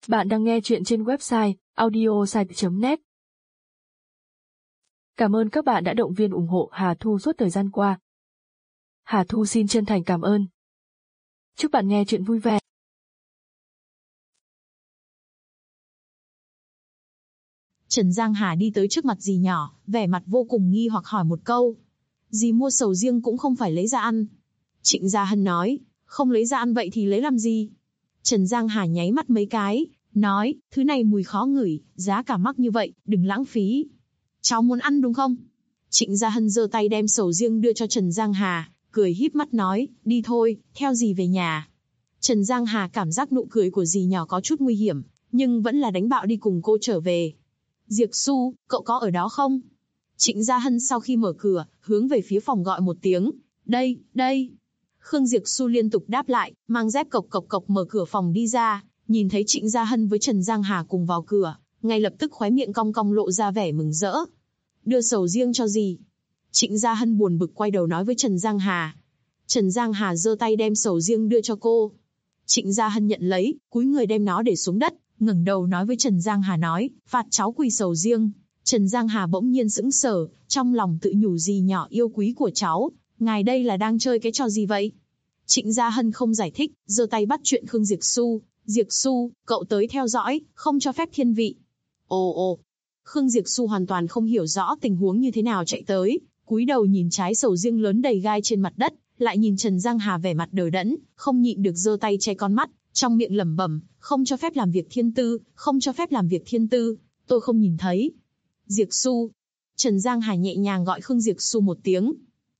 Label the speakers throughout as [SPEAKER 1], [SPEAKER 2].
[SPEAKER 1] Bạn đang nghe chuyện trên website audiosite.net. Cảm ơn các bạn đã động viên ủng hộ Hà Thu suốt thời gian qua. Hà Thu xin chân thành cảm ơn. Chúc bạn nghe chuyện vui vẻ.
[SPEAKER 2] Trần Giang Hà đi tới trước mặt dì nhỏ, vẻ mặt vô cùng nghi hoặc hỏi một câu. Dì mua sầu riêng cũng không phải lấy ra ăn. Trịnh Gia Hân nói, không lấy ra ăn vậy thì lấy làm gì? Trần Giang Hà nháy mắt mấy cái, nói, thứ này mùi khó ngửi, giá cả mắc như vậy, đừng lãng phí. Cháu muốn ăn đúng không? Trịnh Gia Hân giơ tay đem sầu riêng đưa cho Trần Giang Hà, cười híp mắt nói, đi thôi, theo dì về nhà. Trần Giang Hà cảm giác nụ cười của dì nhỏ có chút nguy hiểm, nhưng vẫn là đánh bạo đi cùng cô trở về. Diệc Xu, cậu có ở đó không? Trịnh Gia Hân sau khi mở cửa, hướng về phía phòng gọi một tiếng, đây, đây. Khương Diệc Xu liên tục đáp lại, mang dép cộc cộc cộc mở cửa phòng đi ra, nhìn thấy Trịnh Gia Hân với Trần Giang Hà cùng vào cửa, ngay lập tức khóe miệng cong cong lộ ra vẻ mừng rỡ. Đưa sầu riêng cho gì? Trịnh Gia Hân buồn bực quay đầu nói với Trần Giang Hà. Trần Giang Hà giơ tay đem sầu riêng đưa cho cô. Trịnh Gia Hân nhận lấy, cúi người đem nó để xuống đất, ngẩng đầu nói với Trần Giang Hà nói, phạt cháu quỳ sầu riêng. Trần Giang Hà bỗng nhiên sững sờ, trong lòng tự nhủ dì nhỏ yêu quý của cháu, ngài đây là đang chơi cái trò gì vậy? Trịnh Gia Hân không giải thích, giơ tay bắt chuyện Khương Diệc Xu. Diệc Xu, cậu tới theo dõi, không cho phép thiên vị. Ồ. Khương Diệc Xu hoàn toàn không hiểu rõ tình huống như thế nào chạy tới, cúi đầu nhìn trái sầu riêng lớn đầy gai trên mặt đất, lại nhìn Trần Giang Hà vẻ mặt đờ đẫn, không nhịn được giơ tay che con mắt, trong miệng lẩm bẩm, không cho phép làm việc thiên tư, không cho phép làm việc thiên tư, tôi không nhìn thấy. Diệc Xu. Trần Giang Hà nhẹ nhàng gọi Khương Diệc Xu một tiếng.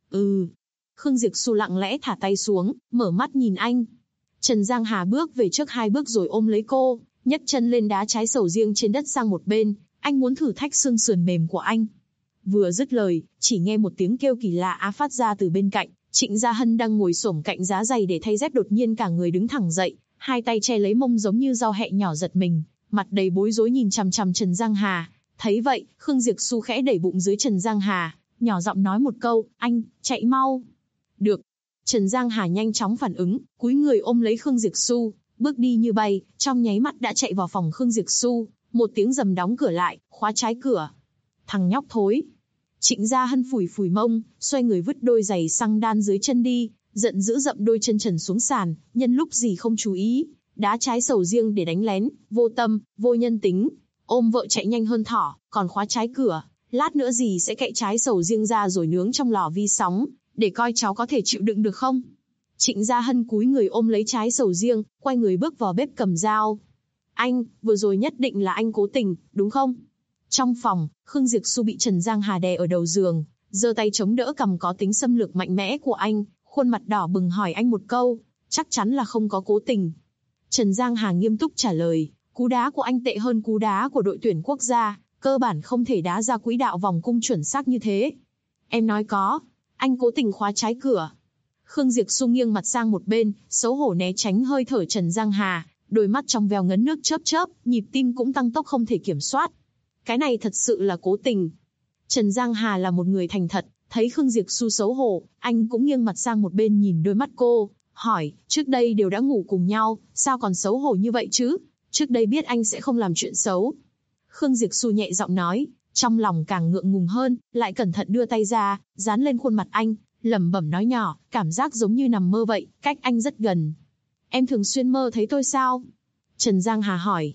[SPEAKER 2] Khương Diệc Xu lặng lẽ thả tay xuống, mở mắt nhìn anh. Trần Giang Hà bước về trước 2 bước rồi ôm lấy cô, nhấc chân lên đá trái sầu riêng trên đất sang một bên, anh muốn thử thách xương sườn mềm của anh. Vừa dứt lời, chỉ nghe một tiếng kêu kỳ lạ phát ra từ bên cạnh, Trịnh Gia Hân đang ngồi xổm cạnh giá giày để thay dép đột nhiên cả người đứng thẳng dậy, hai tay che lấy mông giống như dao hẹ nhỏ giật mình, mặt đầy bối rối nhìn chằm chằm Trần Giang Hà. Thấy vậy, Khương Diệc Xu khẽ đẩy bụng dưới Trần Giang Hà, nhỏ giọng nói một câu, anh, chạy mau. Được. Trần Giang Hà nhanh chóng phản ứng, cúi người ôm lấy Khương Diệc Xu, bước đi như bay, trong nháy mắt đã chạy vào phòng Khương Diệc Xu, một tiếng rầm đóng cửa lại, khóa trái cửa. Thằng nhóc thối. Trịnh Gia Hân phủi phủi mông, xoay người vứt đôi giày xăng đan dưới chân đi, giận dữ dậm đôi chân trần xuống sàn, nhân lúc gì không chú ý, đá trái sầu riêng để đánh lén, vô tâm, vô nhân tính, ôm vợ chạy nhanh hơn thỏ, còn khóa trái cửa, lát nữa gì sẽ cậy trái sầu riêng ra rồi nướng trong lò vi sóng, để coi cháu có thể chịu đựng được không. Trịnh Gia Hân cúi người ôm lấy trái sầu riêng, quay người bước vào bếp cầm dao. Anh, vừa rồi nhất định là anh cố tình, đúng không? Trong phòng, Khương Diệc Xu bị Trần Giang Hà đè ở đầu giường, giơ tay chống đỡ cằm có tính xâm lược mạnh mẽ của anh, khuôn mặt đỏ bừng hỏi anh một câu, chắc chắn là không có cố tình. Trần Giang Hà nghiêm túc trả lời, cú đá của anh tệ hơn cú đá của đội tuyển quốc gia, cơ bản không thể đá ra quỹ đạo vòng cung chuẩn xác như thế. Em nói có, anh cố tình khóa trái cửa. Khương Diệc Xu nghiêng mặt sang một bên, xấu hổ né tránh hơi thở Trần Giang Hà, đôi mắt trong veo ngấn nước chớp chớp, nhịp tim cũng tăng tốc không thể kiểm soát. Cái này thật sự là cố tình. Trần Giang Hà là một người thành thật, thấy Khương Diệc Xu xấu hổ, anh cũng nghiêng mặt sang một bên nhìn đôi mắt cô, hỏi, trước đây đều đã ngủ cùng nhau, sao còn xấu hổ như vậy chứ? Trước đây biết anh sẽ không làm chuyện xấu. Khương Diệc Xu nhẹ giọng nói, trong lòng càng ngượng ngùng hơn, lại cẩn thận đưa tay ra, dán lên khuôn mặt anh, lẩm bẩm nói nhỏ, cảm giác giống như nằm mơ vậy, cách anh rất gần. Em thường xuyên mơ thấy tôi sao? Trần Giang Hà hỏi.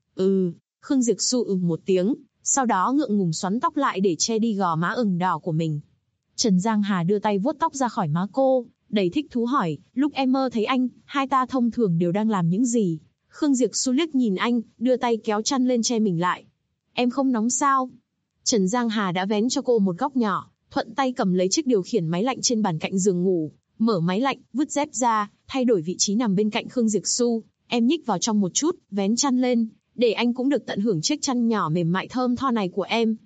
[SPEAKER 2] Khương Diệc Xu một tiếng, sau đó ngượng ngùng xoắn tóc lại để che đi gò má ửng đỏ của mình. Trần Giang Hà đưa tay vuốt tóc ra khỏi má cô, đầy thích thú hỏi, lúc em mơ thấy anh, hai ta thông thường đều đang làm những gì? Khương Diệc Xu liếc nhìn anh, đưa tay kéo chăn lên che mình lại. Em không nóng sao? Trần Giang Hà đã vén cho cô một góc nhỏ, thuận tay cầm lấy chiếc điều khiển máy lạnh trên bàn cạnh giường ngủ, mở máy lạnh, vứt dép ra, thay đổi vị trí nằm bên cạnh Khương Diệc Xu, em nhích vào trong một chút, vén chăn lên, để anh cũng được tận hưởng chiếc chăn nhỏ mềm mại thơm tho này của em.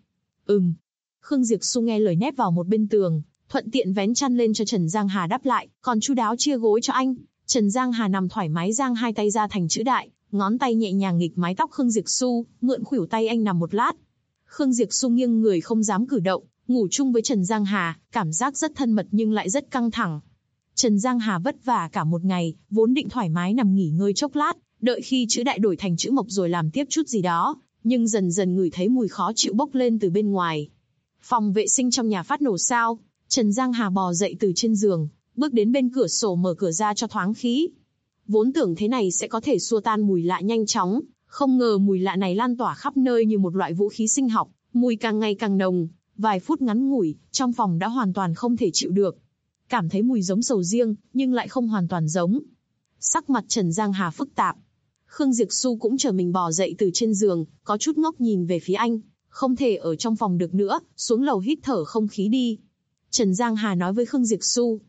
[SPEAKER 2] Khương Diệc Xu nghe lời nép vào một bên tường, thuận tiện vén chăn lên cho Trần Giang Hà đắp lại, còn chu đáo chia gối cho anh. Trần Giang Hà nằm thoải mái giang hai tay ra thành chữ đại, ngón tay nhẹ nhàng nghịch mái tóc Khương Diệc Xu, mượn khuỷu tay anh nằm một lát. Khương Diệc Xu nghiêng người không dám cử động, ngủ chung với Trần Giang Hà, cảm giác rất thân mật nhưng lại rất căng thẳng. Trần Giang Hà vất vả cả một ngày, vốn định thoải mái nằm nghỉ ngơi chốc lát, Đợi khi chữ đại đổi thành chữ mộc rồi làm tiếp chút gì đó, nhưng dần dần ngửi thấy mùi khó chịu bốc lên từ bên ngoài. Phòng vệ sinh trong nhà phát nổ sao? Trần Giang Hà bò dậy từ trên giường, bước đến bên cửa sổ mở cửa ra cho thoáng khí. Vốn tưởng thế này sẽ có thể xua tan mùi lạ nhanh chóng, không ngờ mùi lạ này lan tỏa khắp nơi như một loại vũ khí sinh học, mùi càng ngày càng nồng. Vài phút ngắn ngủi, trong phòng đã hoàn toàn không thể chịu được. Cảm thấy mùi giống sầu riêng, nhưng lại không hoàn toàn giống. Sắc mặt Trần Giang Hà phức tạp. Khương Diệp Xu cũng chờ mình bò dậy từ trên giường, có chút ngốc nhìn về phía anh. Không thể ở trong phòng được nữa, xuống lầu hít thở không khí đi. Trần Giang Hà nói với Khương Diệp Xu.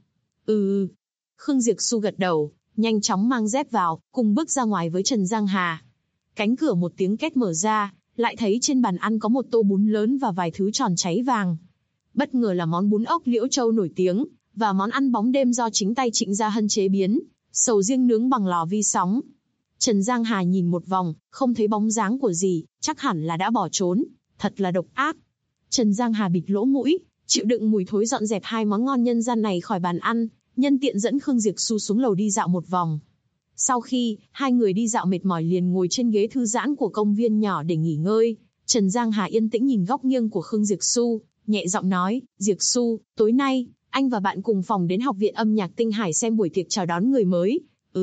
[SPEAKER 2] Khương Diệp Xu gật đầu, nhanh chóng mang dép vào, cùng bước ra ngoài với Trần Giang Hà. Cánh cửa một tiếng két mở ra, lại thấy trên bàn ăn có một tô bún lớn và vài thứ tròn cháy vàng. Bất ngờ là món bún ốc Liễu Châu nổi tiếng, và món ăn bóng đêm do chính tay Trịnh Gia Hân chế biến, sầu riêng nướng bằng lò vi sóng. Trần Giang Hà nhìn một vòng, không thấy bóng dáng của gì, chắc hẳn là đã bỏ trốn, thật là độc ác. Trần Giang Hà bịt lỗ mũi, chịu đựng mùi thối dọn dẹp hai món ngon nhân gian này khỏi bàn ăn, nhân tiện dẫn Khương Diệp Xu xuống lầu đi dạo một vòng. Sau khi hai người đi dạo mệt mỏi liền ngồi trên ghế thư giãn của công viên nhỏ để nghỉ ngơi, Trần Giang Hà yên tĩnh nhìn góc nghiêng của Khương Diệp Xu, nhẹ giọng nói, Diệp Xu, tối nay, anh và bạn cùng phòng đến Học viện Âm nhạc Tinh Hải xem buổi tiệc chào đón người mới.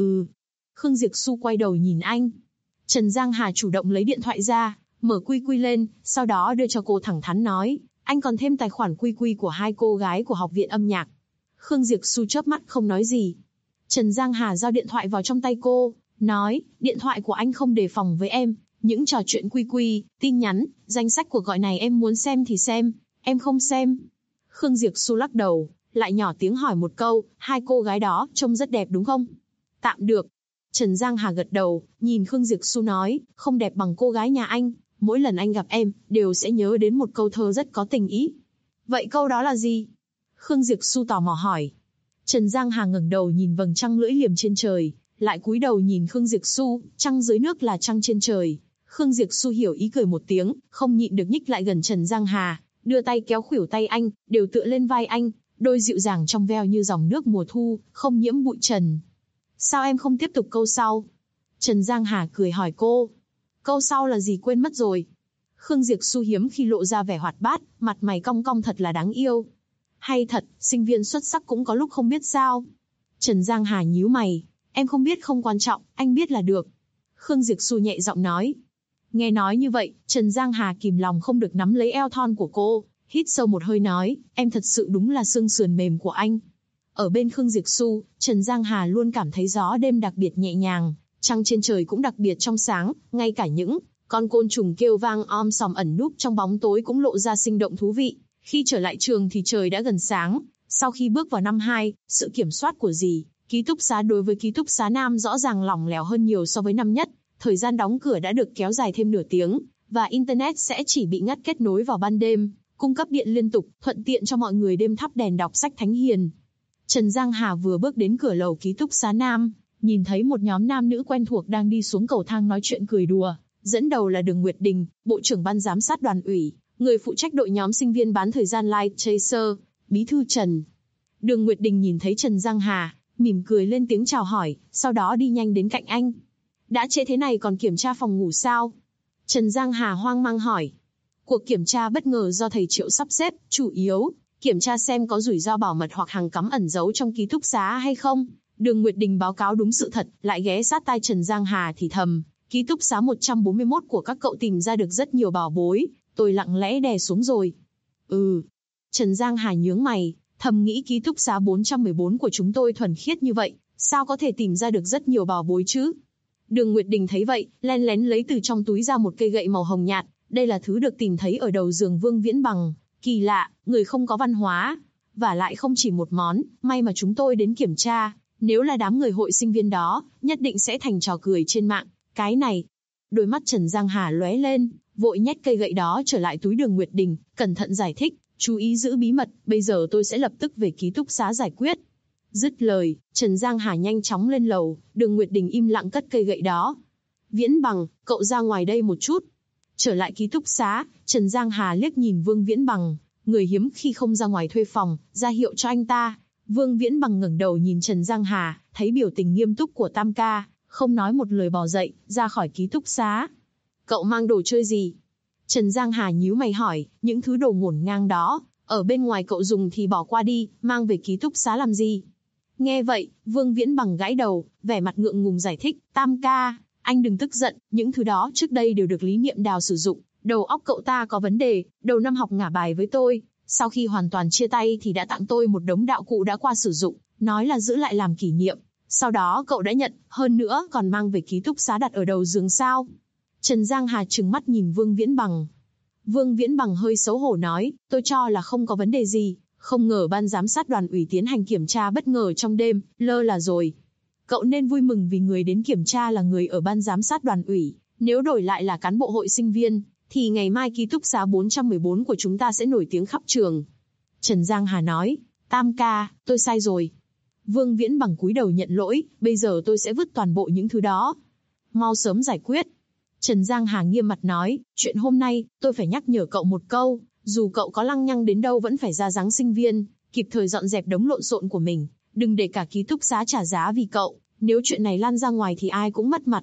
[SPEAKER 2] Khương Diệp Xu quay đầu nhìn anh. Trần Giang Hà chủ động lấy điện thoại ra, mở QQ lên, sau đó đưa cho cô thẳng thắn nói, anh còn thêm tài khoản QQ của hai cô gái của Học viện Âm nhạc. Khương Diệp Xu chớp mắt không nói gì. Trần Giang Hà giao điện thoại vào trong tay cô, nói, điện thoại của anh không đề phòng với em, những trò chuyện QQ, tin nhắn, danh sách cuộc gọi này em muốn xem thì xem, em không xem. Khương Diệp Xu lắc đầu, lại nhỏ tiếng hỏi một câu, hai cô gái đó trông rất đẹp đúng không? Tạm được. Trần Giang Hà gật đầu, nhìn Khương Diệp Xu nói, không đẹp bằng cô gái nhà anh, mỗi lần anh gặp em, đều sẽ nhớ đến một câu thơ rất có tình ý. Vậy câu đó là gì? Khương Diệp Xu tò mò hỏi. Trần Giang Hà ngẩng đầu nhìn vầng trăng lưỡi liềm trên trời, lại cúi đầu nhìn Khương Diệp Xu, trăng dưới nước là trăng trên trời. Khương Diệp Xu hiểu ý cười một tiếng, không nhịn được nhích lại gần Trần Giang Hà, đưa tay kéo khuỷu tay anh, đều tựa lên vai anh, đôi dịu dàng trong veo như dòng nước mùa thu, không nhiễm bụi trần. Sao em không tiếp tục câu sau? Trần Giang Hà cười hỏi cô. Câu sau là gì quên mất rồi. Khương Diệp Xu hiếm khi lộ ra vẻ hoạt bát, mặt mày cong cong thật là đáng yêu. Hay thật, sinh viên xuất sắc cũng có lúc không biết sao. Trần Giang Hà nhíu mày, em không biết không quan trọng, anh biết là được. Khương Diệp Xu nhẹ giọng nói. Nghe nói như vậy, Trần Giang Hà kìm lòng không được nắm lấy eo thon của cô, hít sâu một hơi nói, em thật sự đúng là xương sườn mềm của anh. Ở bên Khương Diệp Xu, Trần Giang Hà luôn cảm thấy gió đêm đặc biệt nhẹ nhàng, trăng trên trời cũng đặc biệt trong sáng, ngay cả những con côn trùng kêu vang om sòm ẩn núp trong bóng tối cũng lộ ra sinh động thú vị. Khi trở lại trường thì trời đã gần sáng, sau khi bước vào năm 2, sự kiểm soát của dì, ký túc xá đối với ký túc xá nam rõ ràng lỏng lẻo hơn nhiều so với năm nhất, thời gian đóng cửa đã được kéo dài thêm nửa tiếng, và Internet sẽ chỉ bị ngắt kết nối vào ban đêm, cung cấp điện liên tục, thuận tiện cho mọi người đêm thắp đèn đọc sách thánh hiền. Trần Giang Hà vừa bước đến cửa lầu ký túc xá nam, nhìn thấy một nhóm nam nữ quen thuộc đang đi xuống cầu thang nói chuyện cười đùa, dẫn đầu là Đường Nguyệt Đình, Bộ trưởng Ban giám sát đoàn ủy, người phụ trách đội nhóm sinh viên bán thời gian Light Chaser, bí thư Trần. Đường Nguyệt Đình nhìn thấy Trần Giang Hà, mỉm cười lên tiếng chào hỏi, sau đó đi nhanh đến cạnh anh. Đã trễ thế này còn kiểm tra phòng ngủ sao? Trần Giang Hà hoang mang hỏi. Cuộc kiểm tra bất ngờ do thầy Triệu sắp xếp, chủ yếu kiểm tra xem có rủi ro bảo mật hoặc hàng cấm ẩn giấu trong ký túc xá hay không. Đường Nguyệt Đình báo cáo đúng sự thật, lại ghé sát tai Trần Giang Hà thì thầm, ký túc xá 141 của các cậu tìm ra được rất nhiều bảo bối, tôi lặng lẽ đè xuống rồi. Trần Giang Hà nhướng mày, thầm nghĩ ký túc xá 414 của chúng tôi thuần khiết như vậy, sao có thể tìm ra được rất nhiều bảo bối chứ? Đường Nguyệt Đình thấy vậy, len lén lấy từ trong túi ra một cây gậy màu hồng nhạt, đây là thứ được tìm thấy ở đầu giường Vương Viễn Bằng, kỳ lạ, người không có văn hóa, và lại không chỉ một món, may mà chúng tôi đến kiểm tra, nếu là đám người hội sinh viên đó, nhất định sẽ thành trò cười trên mạng, cái này. Đôi mắt Trần Giang Hà lóe lên, vội nhét cây gậy đó trở lại túi Đường Nguyệt Đình, cẩn thận giải thích, chú ý giữ bí mật, bây giờ tôi sẽ lập tức về ký túc xá giải quyết. Dứt lời, Trần Giang Hà nhanh chóng lên lầu, Đường Nguyệt Đình im lặng cất cây gậy đó. Viễn Bằng, cậu ra ngoài đây một chút. Trở lại ký túc xá, Trần Giang Hà liếc nhìn Vương Viễn Bằng, người hiếm khi không ra ngoài thuê phòng, ra hiệu cho anh ta. Vương Viễn Bằng ngẩng đầu nhìn Trần Giang Hà, thấy biểu tình nghiêm túc của Tam ca, không nói một lời bò dậy, ra khỏi ký túc xá. Cậu mang đồ chơi gì? Trần Giang Hà nhíu mày hỏi, những thứ đồ ngổn ngang đó, ở bên ngoài cậu dùng thì bỏ qua đi, mang về ký túc xá làm gì? Nghe vậy, Vương Viễn Bằng gãi đầu, vẻ mặt ngượng ngùng giải thích, Tam ca, anh đừng tức giận, những thứ đó trước đây đều được Lý Niệm Đào sử dụng, đầu óc cậu ta có vấn đề, đầu năm học ngả bài với tôi, sau khi hoàn toàn chia tay thì đã tặng tôi một đống đạo cụ đã qua sử dụng, nói là giữ lại làm kỷ niệm, sau đó cậu đã nhận, hơn nữa còn mang về ký túc xá đặt ở đầu giường sao? Trần Giang Hà trừng mắt nhìn Vương Viễn Bằng. Vương Viễn Bằng hơi xấu hổ nói, tôi cho là không có vấn đề gì, không ngờ ban giám sát đoàn ủy tiến hành kiểm tra bất ngờ trong đêm, lơ là rồi. Cậu nên vui mừng vì người đến kiểm tra là người ở ban giám sát đoàn ủy, nếu đổi lại là cán bộ hội sinh viên, thì ngày mai ký túc xá 414 của chúng ta sẽ nổi tiếng khắp trường. Trần Giang Hà nói, Tam ca, tôi sai rồi. Vương Viễn Bằng cúi đầu nhận lỗi, bây giờ tôi sẽ vứt toàn bộ những thứ đó. Mau sớm giải quyết. Trần Giang Hà nghiêm mặt nói, chuyện hôm nay, tôi phải nhắc nhở cậu một câu, dù cậu có lăng nhăng đến đâu vẫn phải ra dáng sinh viên, kịp thời dọn dẹp đống lộn xộn của mình, đừng để cả ký túc xá trả giá vì cậu, nếu chuyện này lan ra ngoài thì ai cũng mất mặt.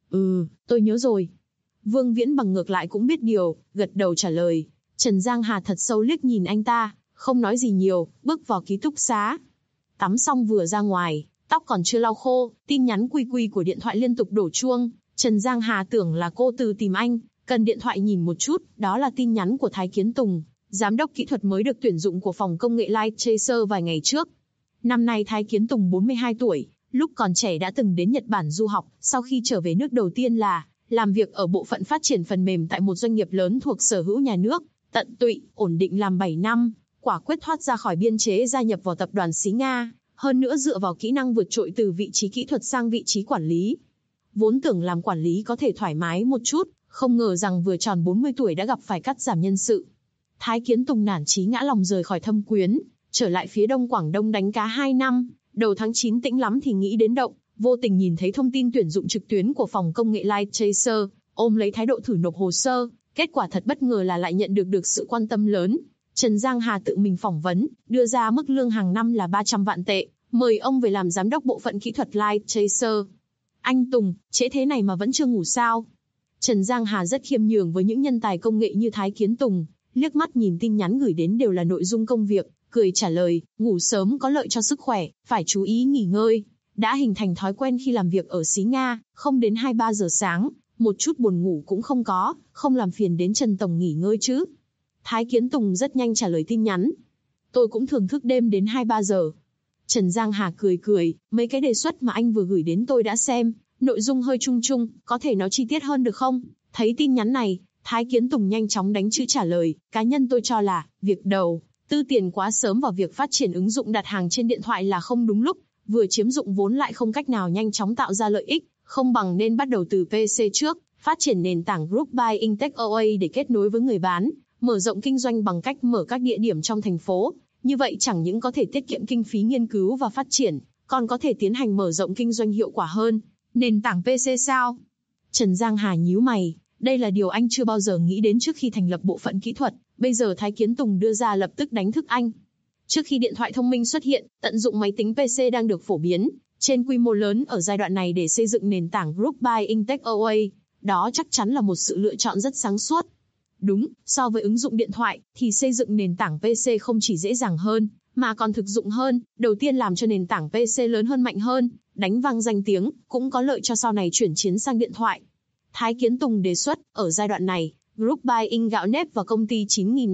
[SPEAKER 2] Tôi nhớ rồi. Vương Viễn Bằng ngược lại cũng biết điều, gật đầu trả lời. Trần Giang Hà thật sâu liếc nhìn anh ta, không nói gì nhiều, bước vào ký túc xá. Tắm xong vừa ra ngoài, tóc còn chưa lau khô, tin nhắn quy quy của điện thoại liên tục đổ chuông. Trần Giang Hà tưởng là cô Từ tìm anh, cần điện thoại nhìn một chút, đó là tin nhắn của Thái Kiến Tùng, giám đốc kỹ thuật mới được tuyển dụng của phòng công nghệ Light Chaser vài ngày trước. Năm nay Thái Kiến Tùng 42 tuổi, lúc còn trẻ đã từng đến Nhật Bản du học, sau khi trở về nước đầu tiên là làm việc ở bộ phận phát triển phần mềm tại một doanh nghiệp lớn thuộc sở hữu nhà nước, tận tụy, ổn định làm 7 năm, quả quyết thoát ra khỏi biên chế gia nhập vào tập đoàn xí Nga, hơn nữa dựa vào kỹ năng vượt trội từ vị trí kỹ thuật sang vị trí quản lý. Vốn tưởng làm quản lý có thể thoải mái một chút, không ngờ rằng vừa tròn 40 tuổi đã gặp phải cắt giảm nhân sự. Thái Kiến Tùng nản chí ngã lòng rời khỏi Thâm Quyến, trở lại phía Đông Quảng Đông đánh cá 2 năm, đầu tháng 9 tĩnh lắm thì nghĩ đến động, vô tình nhìn thấy thông tin tuyển dụng trực tuyến của phòng công nghệ Light Chaser, ôm lấy thái độ thử nộp hồ sơ, kết quả thật bất ngờ là lại nhận được sự quan tâm lớn. Trần Giang Hà tự mình phỏng vấn, đưa ra mức lương hàng năm là 300 vạn tệ, mời ông về làm giám đốc bộ phận kỹ thuật Light Chaser. Anh Tùng, trễ thế này mà vẫn chưa ngủ sao? Trần Giang Hà rất khiêm nhường với những nhân tài công nghệ như Thái Kiến Tùng, liếc mắt nhìn tin nhắn gửi đến đều là nội dung công việc, cười trả lời, ngủ sớm có lợi cho sức khỏe, phải chú ý nghỉ ngơi. Đã hình thành thói quen khi làm việc ở xí Nga, không đến 2-3 giờ sáng, một chút buồn ngủ cũng không có, không làm phiền đến Trần Tổng nghỉ ngơi chứ. Thái Kiến Tùng rất nhanh trả lời tin nhắn. Tôi cũng thường thức đêm đến 2-3 giờ. Trần Giang Hà cười, mấy cái đề xuất mà anh vừa gửi đến tôi đã xem, nội dung hơi chung chung, có thể nói chi tiết hơn được không? Thấy tin nhắn này, Thái Kiến Tùng nhanh chóng đánh chữ trả lời, cá nhân tôi cho là, việc đầu, tư tiền quá sớm vào việc phát triển ứng dụng đặt hàng trên điện thoại là không đúng lúc, vừa chiếm dụng vốn lại không cách nào nhanh chóng tạo ra lợi ích, không bằng nên bắt đầu từ PC trước, phát triển nền tảng Group Buying Tech OA để kết nối với người bán, mở rộng kinh doanh bằng cách mở các địa điểm trong thành phố. Như vậy chẳng những có thể tiết kiệm kinh phí nghiên cứu và phát triển, còn có thể tiến hành mở rộng kinh doanh hiệu quả hơn. Nền tảng PC sao? Trần Giang Hà nhíu mày, đây là điều anh chưa bao giờ nghĩ đến trước khi thành lập bộ phận kỹ thuật, bây giờ Thái Kiến Tùng đưa ra lập tức đánh thức anh. Trước khi điện thoại thông minh xuất hiện, tận dụng máy tính PC đang được phổ biến trên quy mô lớn ở giai đoạn này để xây dựng nền tảng Group Buying Tech OA, đó chắc chắn là một sự lựa chọn rất sáng suốt. Đúng, so với ứng dụng điện thoại, thì xây dựng nền tảng PC không chỉ dễ dàng hơn, mà còn thực dụng hơn. Đầu tiên làm cho nền tảng PC lớn hơn mạnh hơn, đánh vang danh tiếng, cũng có lợi cho sau này chuyển chiến sang điện thoại. Thái Kiến Tùng đề xuất, ở giai đoạn này, Group Buying Gạo Nếp và công ty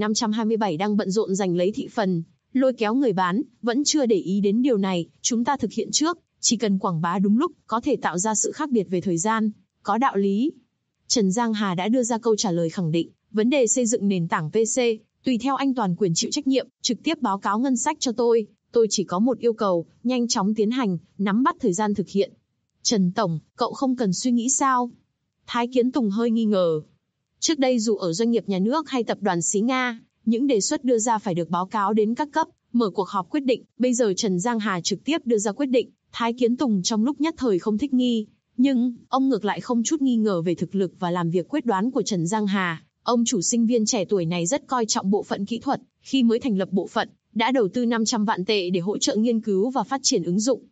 [SPEAKER 2] 9527 đang bận rộn giành lấy thị phần, lôi kéo người bán, vẫn chưa để ý đến điều này, chúng ta thực hiện trước, chỉ cần quảng bá đúng lúc, có thể tạo ra sự khác biệt về thời gian, có đạo lý. Trần Giang Hà đã đưa ra câu trả lời khẳng định, vấn đề xây dựng nền tảng PC, tùy theo anh toàn quyền chịu trách nhiệm, trực tiếp báo cáo ngân sách cho tôi chỉ có một yêu cầu, nhanh chóng tiến hành, nắm bắt thời gian thực hiện. Trần Tổng, cậu không cần suy nghĩ sao? Thái Kiến Tùng hơi nghi ngờ. Trước đây dù ở doanh nghiệp nhà nước hay tập đoàn xí Nga, những đề xuất đưa ra phải được báo cáo đến các cấp, mở cuộc họp quyết định, bây giờ Trần Giang Hà trực tiếp đưa ra quyết định, Thái Kiến Tùng trong lúc nhất thời không thích nghi, nhưng ông ngược lại không chút nghi ngờ về thực lực và làm việc quyết đoán của Trần Giang Hà. Ông chủ sinh viên trẻ tuổi này rất coi trọng bộ phận kỹ thuật, khi mới thành lập bộ phận, đã đầu tư 500 vạn tệ để hỗ trợ nghiên cứu và phát triển ứng dụng.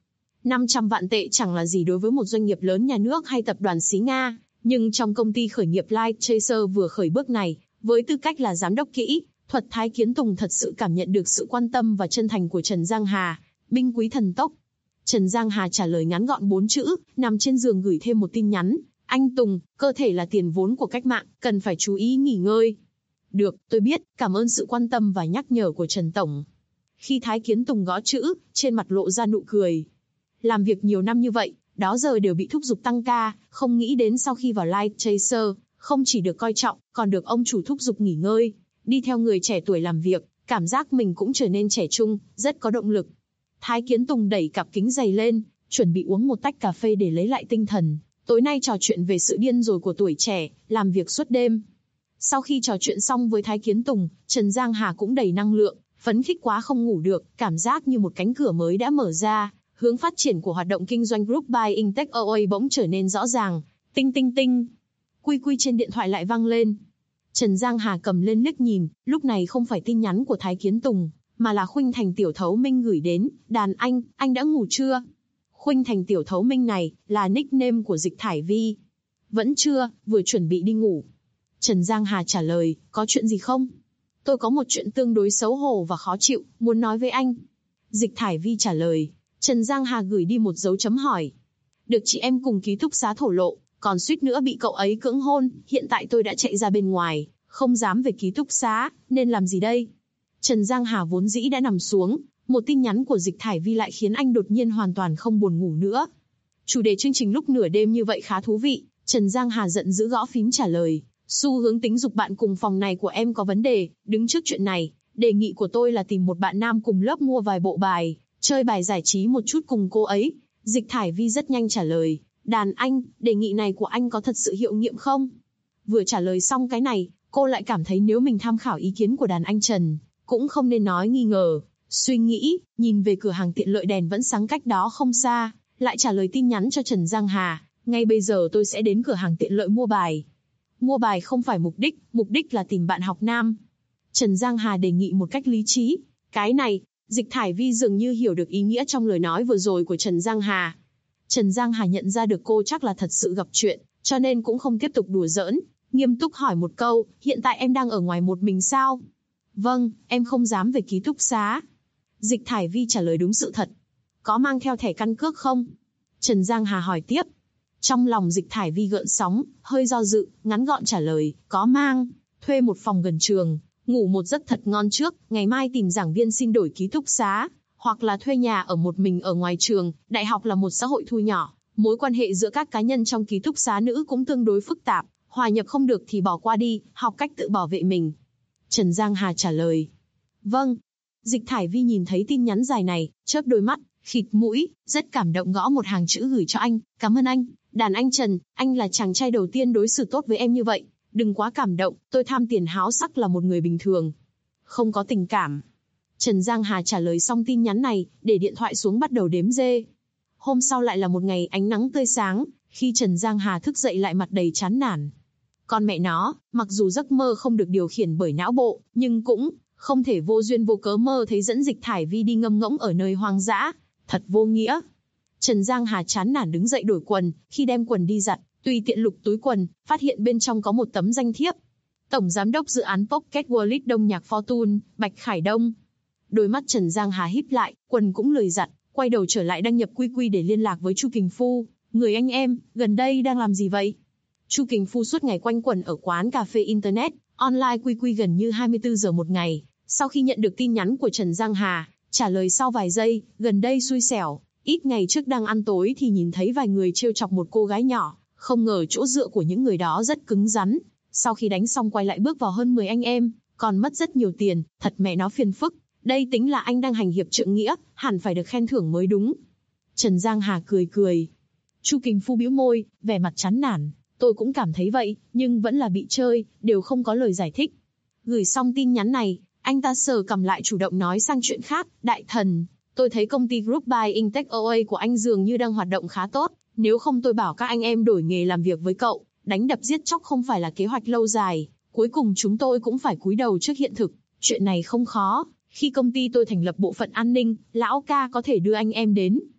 [SPEAKER 2] 500 vạn tệ chẳng là gì đối với một doanh nghiệp lớn nhà nước hay tập đoàn xí Nga, nhưng trong công ty khởi nghiệp Light Chaser vừa khởi bước này, với tư cách là giám đốc kỹ thuật, Thái Kiến Tùng thật sự cảm nhận được sự quan tâm và chân thành của Trần Giang Hà, binh quý thần tốc. Trần Giang Hà trả lời ngắn gọn 4 chữ, nằm trên giường gửi thêm một tin nhắn. Anh Tùng, cơ thể là tiền vốn của cách mạng, cần phải chú ý nghỉ ngơi. Được, tôi biết, cảm ơn sự quan tâm và nhắc nhở của Trần Tổng. Khi Thái Kiến Tùng gõ chữ, trên mặt lộ ra nụ cười. Làm việc nhiều năm như vậy, đó giờ đều bị thúc giục tăng ca, không nghĩ đến sau khi vào Light Chaser, không chỉ được coi trọng, còn được ông chủ thúc giục nghỉ ngơi. Đi theo người trẻ tuổi làm việc, cảm giác mình cũng trở nên trẻ trung, rất có động lực. Thái Kiến Tùng đẩy cặp kính dày lên, chuẩn bị uống một tách cà phê để lấy lại tinh thần. Tối nay trò chuyện về sự điên rồ của tuổi trẻ, làm việc suốt đêm. Sau khi trò chuyện xong với Thái Kiến Tùng, Trần Giang Hà cũng đầy năng lượng, phấn khích quá không ngủ được, cảm giác như một cánh cửa mới đã mở ra. Hướng phát triển của hoạt động kinh doanh Group by Intech OA bỗng trở nên rõ ràng. Tinh tinh tinh. Quy quy trên điện thoại lại vang lên. Trần Giang Hà cầm lên liếc nhìn, lúc này không phải tin nhắn của Thái Kiến Tùng, mà là Khuynh Thành Tiểu Thấu Minh gửi đến. Đàn anh đã ngủ chưa? Khuynh Thành Tiểu Thấu Minh này là nickname của Dịch Thải Vi. Vẫn chưa, vừa chuẩn bị đi ngủ. Trần Giang Hà trả lời, có chuyện gì không? Tôi có một chuyện tương đối xấu hổ và khó chịu, muốn nói với anh. Dịch Thải Vi trả lời. Trần Giang Hà gửi đi một dấu chấm hỏi. Được chị em cùng ký túc xá thổ lộ, còn suýt nữa bị cậu ấy cưỡng hôn, hiện tại tôi đã chạy ra bên ngoài, không dám về ký túc xá, nên làm gì đây? Trần Giang Hà vốn dĩ đã nằm xuống, một tin nhắn của Dịch Thải Vi lại khiến anh đột nhiên hoàn toàn không buồn ngủ nữa. Chủ đề chương trình lúc nửa đêm như vậy khá thú vị, Trần Giang Hà giận dữ gõ phím trả lời. Xu hướng tính dục bạn cùng phòng này của em có vấn đề, đứng trước chuyện này, đề nghị của tôi là tìm một bạn nam cùng lớp mua vài bộ bài, chơi bài giải trí một chút cùng cô ấy. Dịch Thải Vi rất nhanh trả lời, đàn anh, đề nghị này của anh có thật sự hiệu nghiệm không? Vừa trả lời xong cái này, cô lại cảm thấy nếu mình tham khảo ý kiến của đàn anh Trần, cũng không nên nói nghi ngờ. Suy nghĩ, nhìn về cửa hàng tiện lợi đèn vẫn sáng cách đó không xa, lại trả lời tin nhắn cho Trần Giang Hà, ngay bây giờ tôi sẽ đến cửa hàng tiện lợi mua bài. Mua bài không phải mục đích là tìm bạn học nam. Trần Giang Hà đề nghị một cách lý trí. Cái này, Dịch Thải Vi dường như hiểu được ý nghĩa trong lời nói vừa rồi của Trần Giang Hà. Trần Giang Hà nhận ra được cô chắc là thật sự gặp chuyện, cho nên cũng không tiếp tục đùa giỡn, nghiêm túc hỏi một câu, hiện tại em đang ở ngoài một mình sao? Vâng, em không dám về ký túc xá. Dịch Thải Vi trả lời đúng sự thật. Có mang theo thẻ căn cước không? Trần Giang Hà hỏi tiếp. Trong lòng Dịch Thải Vi gợn sóng, hơi do dự, ngắn gọn trả lời, có mang. Thuê một phòng gần trường, ngủ một giấc thật ngon trước, ngày mai tìm giảng viên xin đổi ký túc xá, hoặc là thuê nhà ở một mình ở ngoài trường. Đại học là một xã hội thu nhỏ, mối quan hệ giữa các cá nhân trong ký túc xá nữ cũng tương đối phức tạp, hòa nhập không được thì bỏ qua đi, học cách tự bảo vệ mình. Trần Giang Hà trả lời. Vâng. Dịch Thải Vi nhìn thấy tin nhắn dài này, chớp đôi mắt, khịt mũi, rất cảm động gõ một hàng chữ gửi cho anh. Cảm ơn anh, đàn anh Trần, anh là chàng trai đầu tiên đối xử tốt với em như vậy. Đừng quá cảm động, tôi tham tiền háo sắc là một người bình thường. Không có tình cảm. Trần Giang Hà trả lời xong tin nhắn này, để điện thoại xuống bắt đầu đếm dê. Hôm sau lại là một ngày ánh nắng tươi sáng, khi Trần Giang Hà thức dậy lại mặt đầy chán nản. Con mẹ nó, mặc dù giấc mơ không được điều khiển bởi não bộ, nhưng cũng không thể vô duyên vô cớ mơ thấy dẫn Dịch Thải Vi đi ngâm ngỗng ở nơi hoang dã. Thật vô nghĩa. Trần Giang Hà chán nản đứng dậy đổi quần, khi đem quần đi giặt, tùy tiện lục túi quần, phát hiện bên trong có một tấm danh thiếp. Tổng giám đốc dự án Pocket Wallet Đông Nhạc Fortune, Bạch Khải Đông. Đôi mắt Trần Giang Hà híp lại, quần cũng lười giặt, quay đầu trở lại đăng nhập QQ để liên lạc với Chu Kình Phu. Người anh em, gần đây đang làm gì vậy? Chu Kình Phu suốt ngày quanh quẩn ở quán cà phê Internet, online QQ gần như 24 giờ một ngày. Sau khi nhận được tin nhắn của Trần Giang Hà, trả lời sau vài giây, gần đây xui xẻo. Ít ngày trước đang ăn tối thì nhìn thấy vài người trêu chọc một cô gái nhỏ, không ngờ chỗ dựa của những người đó rất cứng rắn. Sau khi đánh xong quay lại bước vào hơn 10 anh em, còn mất rất nhiều tiền, thật mẹ nó phiền phức. Đây tính là anh đang hành hiệp trượng nghĩa, hẳn phải được khen thưởng mới đúng. Trần Giang Hà cười cười. Chu Kình Phu bĩu môi, vẻ mặt chán nản. Tôi cũng cảm thấy vậy, nhưng vẫn là bị chơi, đều không có lời giải thích. Gửi xong tin nhắn này, anh ta sờ cầm lại chủ động nói sang chuyện khác. Đại thần, tôi thấy công ty Group by Intech OA của anh dường như đang hoạt động khá tốt. Nếu không tôi bảo các anh em đổi nghề làm việc với cậu. Đánh đập giết chóc không phải là kế hoạch lâu dài. Cuối cùng chúng tôi cũng phải cúi đầu trước hiện thực. Chuyện này không khó. Khi công ty tôi thành lập bộ phận an ninh, lão ca có thể đưa anh em đến.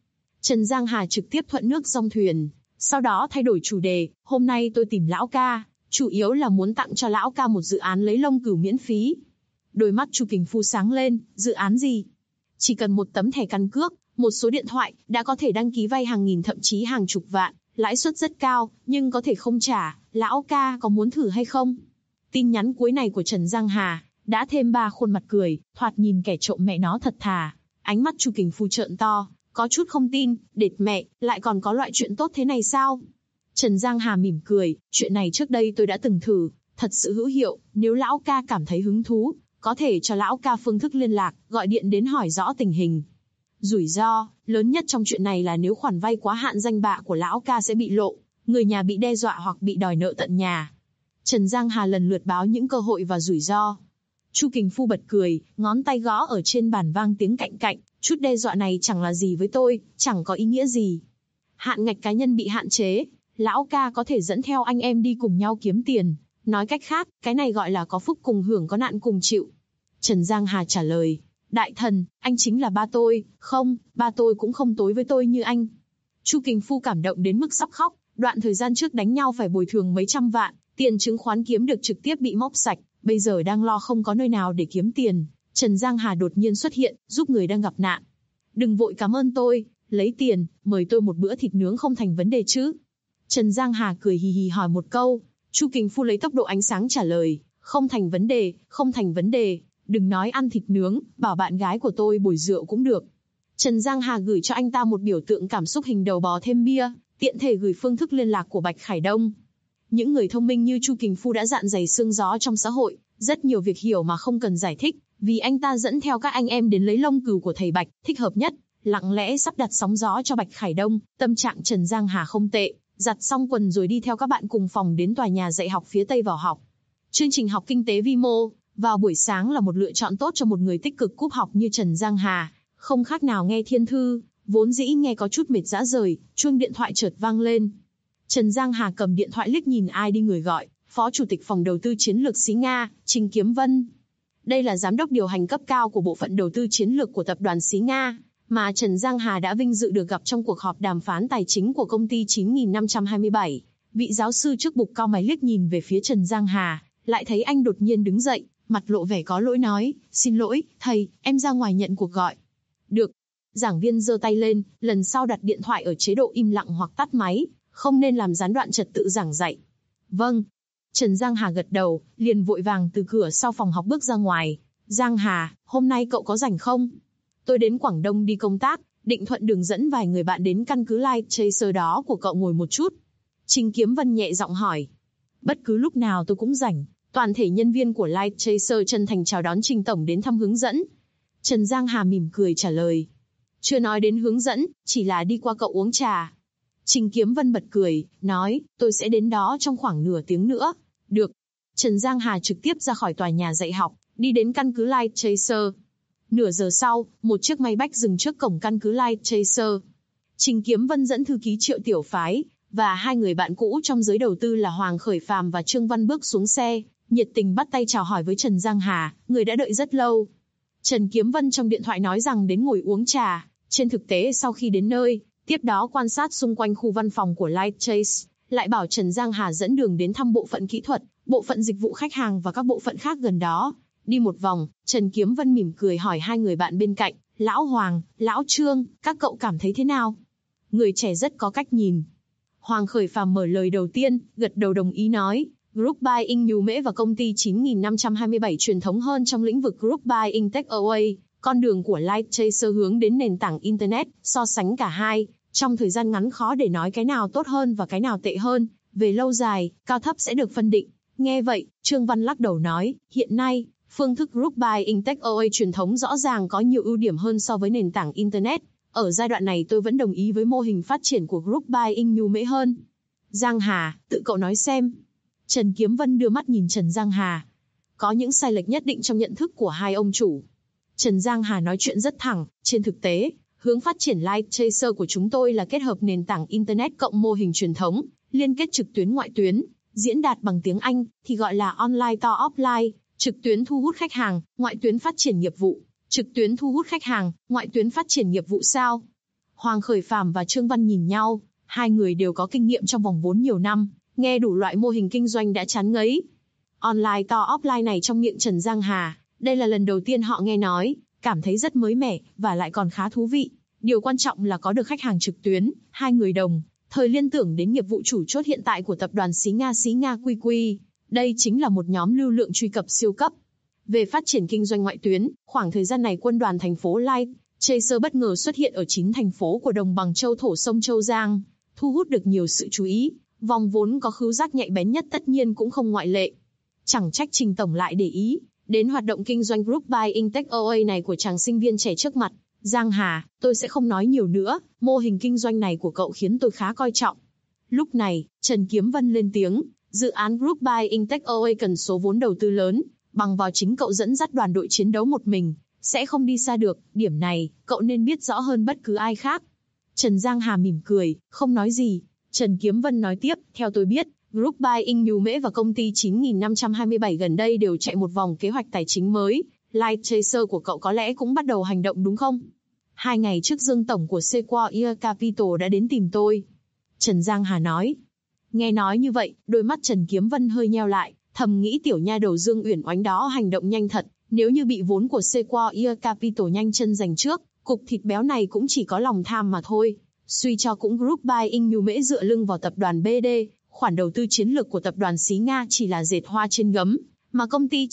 [SPEAKER 2] Trần Giang Hà trực tiếp thuận nước dong thuyền, sau đó thay đổi chủ đề, hôm nay tôi tìm lão ca, chủ yếu là muốn tặng cho lão ca một dự án lấy lông cừu miễn phí. Đôi mắt Chu Kình Phu sáng lên, dự án gì? Chỉ cần một tấm thẻ căn cước, một số điện thoại, đã có thể đăng ký vay hàng nghìn thậm chí hàng chục vạn, lãi suất rất cao, nhưng có thể không trả, lão ca có muốn thử hay không? Tin nhắn cuối này của Trần Giang Hà, đã thêm 3 khuôn mặt cười, thoạt nhìn kẻ trộm mẹ nó thật thà. Ánh mắt Chu Kình Phu trợn to, có chút không tin, đệt mẹ, lại còn có loại chuyện tốt thế này sao? Trần Giang Hà mỉm cười, chuyện này trước đây tôi đã từng thử, thật sự hữu hiệu, nếu lão ca cảm thấy hứng thú, có thể cho lão ca phương thức liên lạc, gọi điện đến hỏi rõ tình hình. Rủi ro lớn nhất trong chuyện này là nếu khoản vay quá hạn danh bạ của lão ca sẽ bị lộ, người nhà bị đe dọa hoặc bị đòi nợ tận nhà. Trần Giang Hà lần lượt báo những cơ hội và rủi ro. Chu Kình Phu bật cười, ngón tay gõ ở trên bàn vang tiếng cạnh cạnh, chút đe dọa này chẳng là gì với tôi, chẳng có ý nghĩa gì. Hạn ngạch cá nhân bị hạn chế, lão ca có thể dẫn theo anh em đi cùng nhau kiếm tiền. Nói cách khác, cái này gọi là có phúc cùng hưởng có nạn cùng chịu. Trần Giang Hà trả lời, đại thần, anh chính là ba tôi, không, ba tôi cũng không tối với tôi như anh. Chu Kình Phu cảm động đến mức sắp khóc, đoạn thời gian trước đánh nhau phải bồi thường mấy trăm vạn, tiền chứng khoán kiếm được trực tiếp bị móc sạch, bây giờ đang lo không có nơi nào để kiếm tiền. Trần Giang Hà đột nhiên xuất hiện, giúp người đang gặp nạn. Đừng vội cảm ơn tôi, lấy tiền, mời tôi một bữa thịt nướng không thành vấn đề chứ? Trần Giang Hà cười hì hì hỏi một câu, Chu Kình Phu lấy tốc độ ánh sáng trả lời, không thành vấn đề, không thành vấn đề, đừng nói ăn thịt nướng, bảo bạn gái của tôi bồi rượu cũng được. Trần Giang Hà gửi cho anh ta một biểu tượng cảm xúc hình đầu bò thêm bia, tiện thể gửi phương thức liên lạc của Bạch Khải Đông. Những người thông minh như Chu Kình Phu đã dạn dày xương gió trong xã hội, rất nhiều việc hiểu mà không cần giải thích, vì anh ta dẫn theo các anh em đến lấy lông cừu của thầy Bạch, thích hợp nhất, lặng lẽ sắp đặt sóng gió cho Bạch Khải Đông, tâm trạng Trần Giang Hà không tệ, giặt xong quần rồi đi theo các bạn cùng phòng đến tòa nhà dạy học phía Tây vào học. Chương trình học kinh tế vi mô, vào buổi sáng là một lựa chọn tốt cho một người tích cực cúp học như Trần Giang Hà, không khác nào nghe thiên thư, vốn dĩ nghe có chút mệt rã rời, chuông điện thoại chợt vang lên. Trần Giang Hà cầm điện thoại liếc nhìn ai đi người gọi, Phó Chủ tịch Phòng Đầu tư Chiến lược Xí Nga, Trình Kiếm Vân. Đây là giám đốc điều hành cấp cao của bộ phận đầu tư chiến lược của tập đoàn Xí Nga, mà Trần Giang Hà đã vinh dự được gặp trong cuộc họp đàm phán tài chính của công ty 9527. Vị giáo sư trước bục cao mày liếc nhìn về phía Trần Giang Hà, lại thấy anh đột nhiên đứng dậy, mặt lộ vẻ có lỗi nói, xin lỗi, thầy, em ra ngoài nhận cuộc gọi. Được. Giảng viên giơ tay lên, lần sau đặt điện thoại ở chế độ im lặng hoặc tắt máy, không nên làm gián đoạn trật tự giảng dạy. Vâng. Trần Giang Hà gật đầu, liền vội vàng từ cửa sau phòng học bước ra ngoài. Giang Hà, hôm nay cậu có rảnh không? Tôi đến Quảng Đông đi công tác, định thuận đường dẫn vài người bạn đến căn cứ Light Chaser đó của cậu ngồi một chút. Trình Kiếm Vân nhẹ giọng hỏi. Bất cứ lúc nào tôi cũng rảnh. Toàn thể nhân viên của Light Chaser chân thành chào đón Trình Tổng đến thăm hướng dẫn. Trần Giang Hà mỉm cười trả lời. Chưa nói đến hướng dẫn, chỉ là đi qua cậu uống trà. Trình Kiếm Vân bật cười, nói, tôi sẽ đến đó trong khoảng nửa tiếng nữa. Được. Trần Giang Hà trực tiếp ra khỏi tòa nhà dạy học, đi đến căn cứ Light Chaser. Nửa giờ sau, một chiếc máy bách dừng trước cổng căn cứ Light Chaser. Trình Kiếm Vân dẫn thư ký Triệu Tiểu Phái, và hai người bạn cũ trong giới đầu tư là Hoàng Khởi Phàm và Trương Văn bước xuống xe, nhiệt tình bắt tay chào hỏi với Trần Giang Hà, người đã đợi rất lâu. Trần Kiếm Vân trong điện thoại nói rằng đến ngồi uống trà, trên thực tế sau khi đến nơi, tiếp đó quan sát xung quanh khu văn phòng của Light Chase, lại bảo Trần Giang Hà dẫn đường đến thăm bộ phận kỹ thuật, bộ phận dịch vụ khách hàng và các bộ phận khác gần đó. Đi một vòng, Trần Kiếm Vân mỉm cười hỏi hai người bạn bên cạnh, Lão Hoàng, Lão Trương, các cậu cảm thấy thế nào? Người trẻ rất có cách nhìn. Hoàng Khởi Phàm mở lời đầu tiên, gật đầu đồng ý nói, Group Buying Nhu Mễ và công ty 9527 truyền thống hơn trong lĩnh vực Group Buying Takeaway, con đường của Light Chaser hướng đến nền tảng Internet, so sánh cả hai, trong thời gian ngắn khó để nói cái nào tốt hơn và cái nào tệ hơn, về lâu dài, cao thấp sẽ được phân định. Nghe vậy, Trương Văn lắc đầu nói, hiện nay, phương thức Group Buying Takeaway truyền thống rõ ràng có nhiều ưu điểm hơn so với nền tảng Internet. Ở giai đoạn này tôi vẫn đồng ý với mô hình phát triển của Group Buying Nhu Mễ hơn. Giang Hà, tự cậu nói xem. Trần Kiếm Vân đưa mắt nhìn Trần Giang Hà. Có những sai lệch nhất định trong nhận thức của hai ông chủ. Trần Giang Hà nói chuyện rất thẳng, trên thực tế, hướng phát triển Light Chaser của chúng tôi là kết hợp nền tảng Internet cộng mô hình truyền thống, liên kết trực tuyến ngoại tuyến, diễn đạt bằng tiếng Anh, thì gọi là online to offline, trực tuyến thu hút khách hàng, ngoại tuyến phát triển nghiệp vụ. Trực tuyến thu hút khách hàng, ngoại tuyến phát triển nghiệp vụ sao? Hoàng Khởi Phàm và Trương Văn nhìn nhau, hai người đều có kinh nghiệm trong vòng vốn nhiều năm, nghe đủ loại mô hình kinh doanh đã chán ngấy. Online to offline này trong miệng Trần Giang Hà, đây là lần đầu tiên họ nghe nói, cảm thấy rất mới mẻ, và lại còn khá thú vị. Điều quan trọng là có được khách hàng trực tuyến, hai người đồng thời liên tưởng đến nghiệp vụ chủ chốt hiện tại của tập đoàn Xí Nga QQ. Đây chính là một nhóm lưu lượng truy cập siêu cấp. Về phát triển kinh doanh ngoại tuyến, khoảng thời gian này quân đoàn thành phố Light Chaser bất ngờ xuất hiện ở 9 thành phố của đồng bằng châu thổ sông Châu Giang, thu hút được nhiều sự chú ý. Vòng vốn có khứu giác nhạy bén nhất tất nhiên cũng không ngoại lệ. Chẳng trách Trình tổng lại để ý đến hoạt động kinh doanh group buying takeaway này của chàng sinh viên trẻ trước mặt. Giang Hà, tôi sẽ không nói nhiều nữa, mô hình kinh doanh này của cậu khiến tôi khá coi trọng. Lúc này, Trần Kiếm Vân lên tiếng, dự án group buying takeaway cần số vốn đầu tư lớn, bằng vào chính cậu dẫn dắt đoàn đội chiến đấu một mình, sẽ không đi xa được, điểm này, cậu nên biết rõ hơn bất cứ ai khác. Trần Giang Hà mỉm cười, không nói gì. Trần Kiếm Vân nói tiếp, theo tôi biết, Group Buying Nhu Mễ và công ty 9527 gần đây đều chạy một vòng kế hoạch tài chính mới, Light Chaser của cậu có lẽ cũng bắt đầu hành động đúng không? 2 ngày trước Dương Tổng của Sequoia Capital đã đến tìm tôi. Trần Giang Hà nói. Nghe nói như vậy, đôi mắt Trần Kiếm Vân hơi nheo lại, thầm nghĩ tiểu nha đầu Dương Uyển Oánh đó hành động nhanh thật, nếu như bị vốn của Sequoia Capital nhanh chân giành trước, cục thịt béo này cũng chỉ có lòng tham mà thôi. Suy cho cũng Group Buying Nhu Mễ dựa lưng vào tập đoàn BD, khoản đầu tư chiến lược của tập đoàn Xí Nga chỉ là dệt hoa trên gấm, mà công ty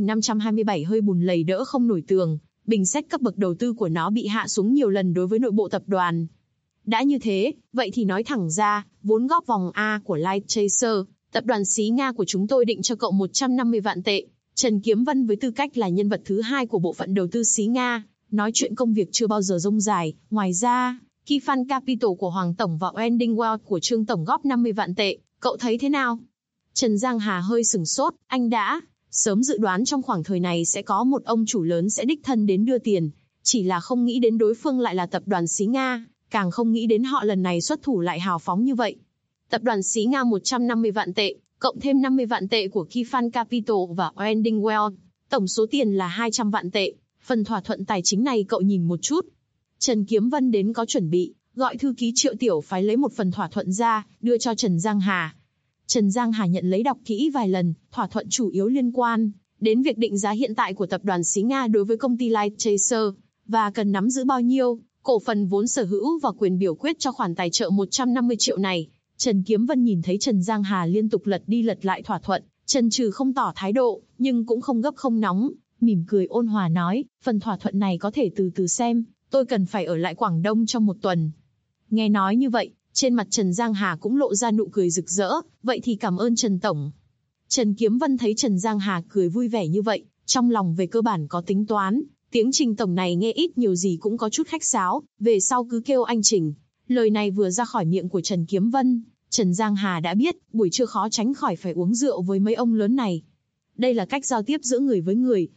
[SPEAKER 2] 9527 hơi bùn lầy đỡ không nổi tường, bình xét cấp bậc đầu tư của nó bị hạ xuống nhiều lần đối với nội bộ tập đoàn. Đã như thế, vậy thì nói thẳng ra, vốn góp vòng A của Light Chaser, tập đoàn Xí Nga của chúng tôi định cho cậu 150 vạn tệ. Trần Kiếm Vân với tư cách là nhân vật thứ hai của bộ phận đầu tư Xí Nga, nói chuyện công việc chưa bao giờ rông dài. Ngoài ra, Kifan Capital của Hoàng Tổng và Ending Wealth của Trương Tổng góp 50 vạn tệ, cậu thấy thế nào? Trần Giang Hà hơi sửng sốt, anh đã sớm dự đoán trong khoảng thời này sẽ có một ông chủ lớn sẽ đích thân đến đưa tiền, chỉ là không nghĩ đến đối phương lại là tập đoàn Xí Nga, càng không nghĩ đến họ lần này xuất thủ lại hào phóng như vậy. Tập đoàn Xí Nga 150 vạn tệ, cộng thêm 50 vạn tệ của Kifan Capital và Ending Wealth, tổng số tiền là 200 vạn tệ. Phần thỏa thuận tài chính này cậu nhìn một chút. Trần Kiếm Vân đến có chuẩn bị, gọi thư ký Triệu Tiểu Phái lấy một phần thỏa thuận ra, đưa cho Trần Giang Hà. Trần Giang Hà nhận lấy đọc kỹ vài lần, thỏa thuận chủ yếu liên quan đến việc định giá hiện tại của tập đoàn Xí Nga đối với công ty Light Chaser, và cần nắm giữ bao nhiêu cổ phần vốn sở hữu và quyền biểu quyết cho khoản tài trợ 150 triệu này. Trần Kiếm Vân nhìn thấy Trần Giang Hà liên tục lật đi lật lại thỏa thuận, chần chừ không tỏ thái độ, nhưng cũng không gấp không nóng, mỉm cười ôn hòa nói, phần thỏa thuận này có thể từ từ xem, tôi cần phải ở lại Quảng Đông trong 1 tuần. Nghe nói như vậy, trên mặt Trần Giang Hà cũng lộ ra nụ cười rực rỡ, vậy thì cảm ơn Trần Tổng. Trần Kiếm Vân thấy Trần Giang Hà cười vui vẻ như vậy, trong lòng về cơ bản có tính toán, tiếng Trình Tổng này nghe ít nhiều gì cũng có chút khách sáo, về sau cứ kêu anh Trình. Lời này vừa ra khỏi miệng của Trần Kiếm Vân, Trần Giang Hà đã biết, buổi trưa khó tránh khỏi phải uống rượu với mấy ông lớn này. Đây là cách giao tiếp giữa người với người.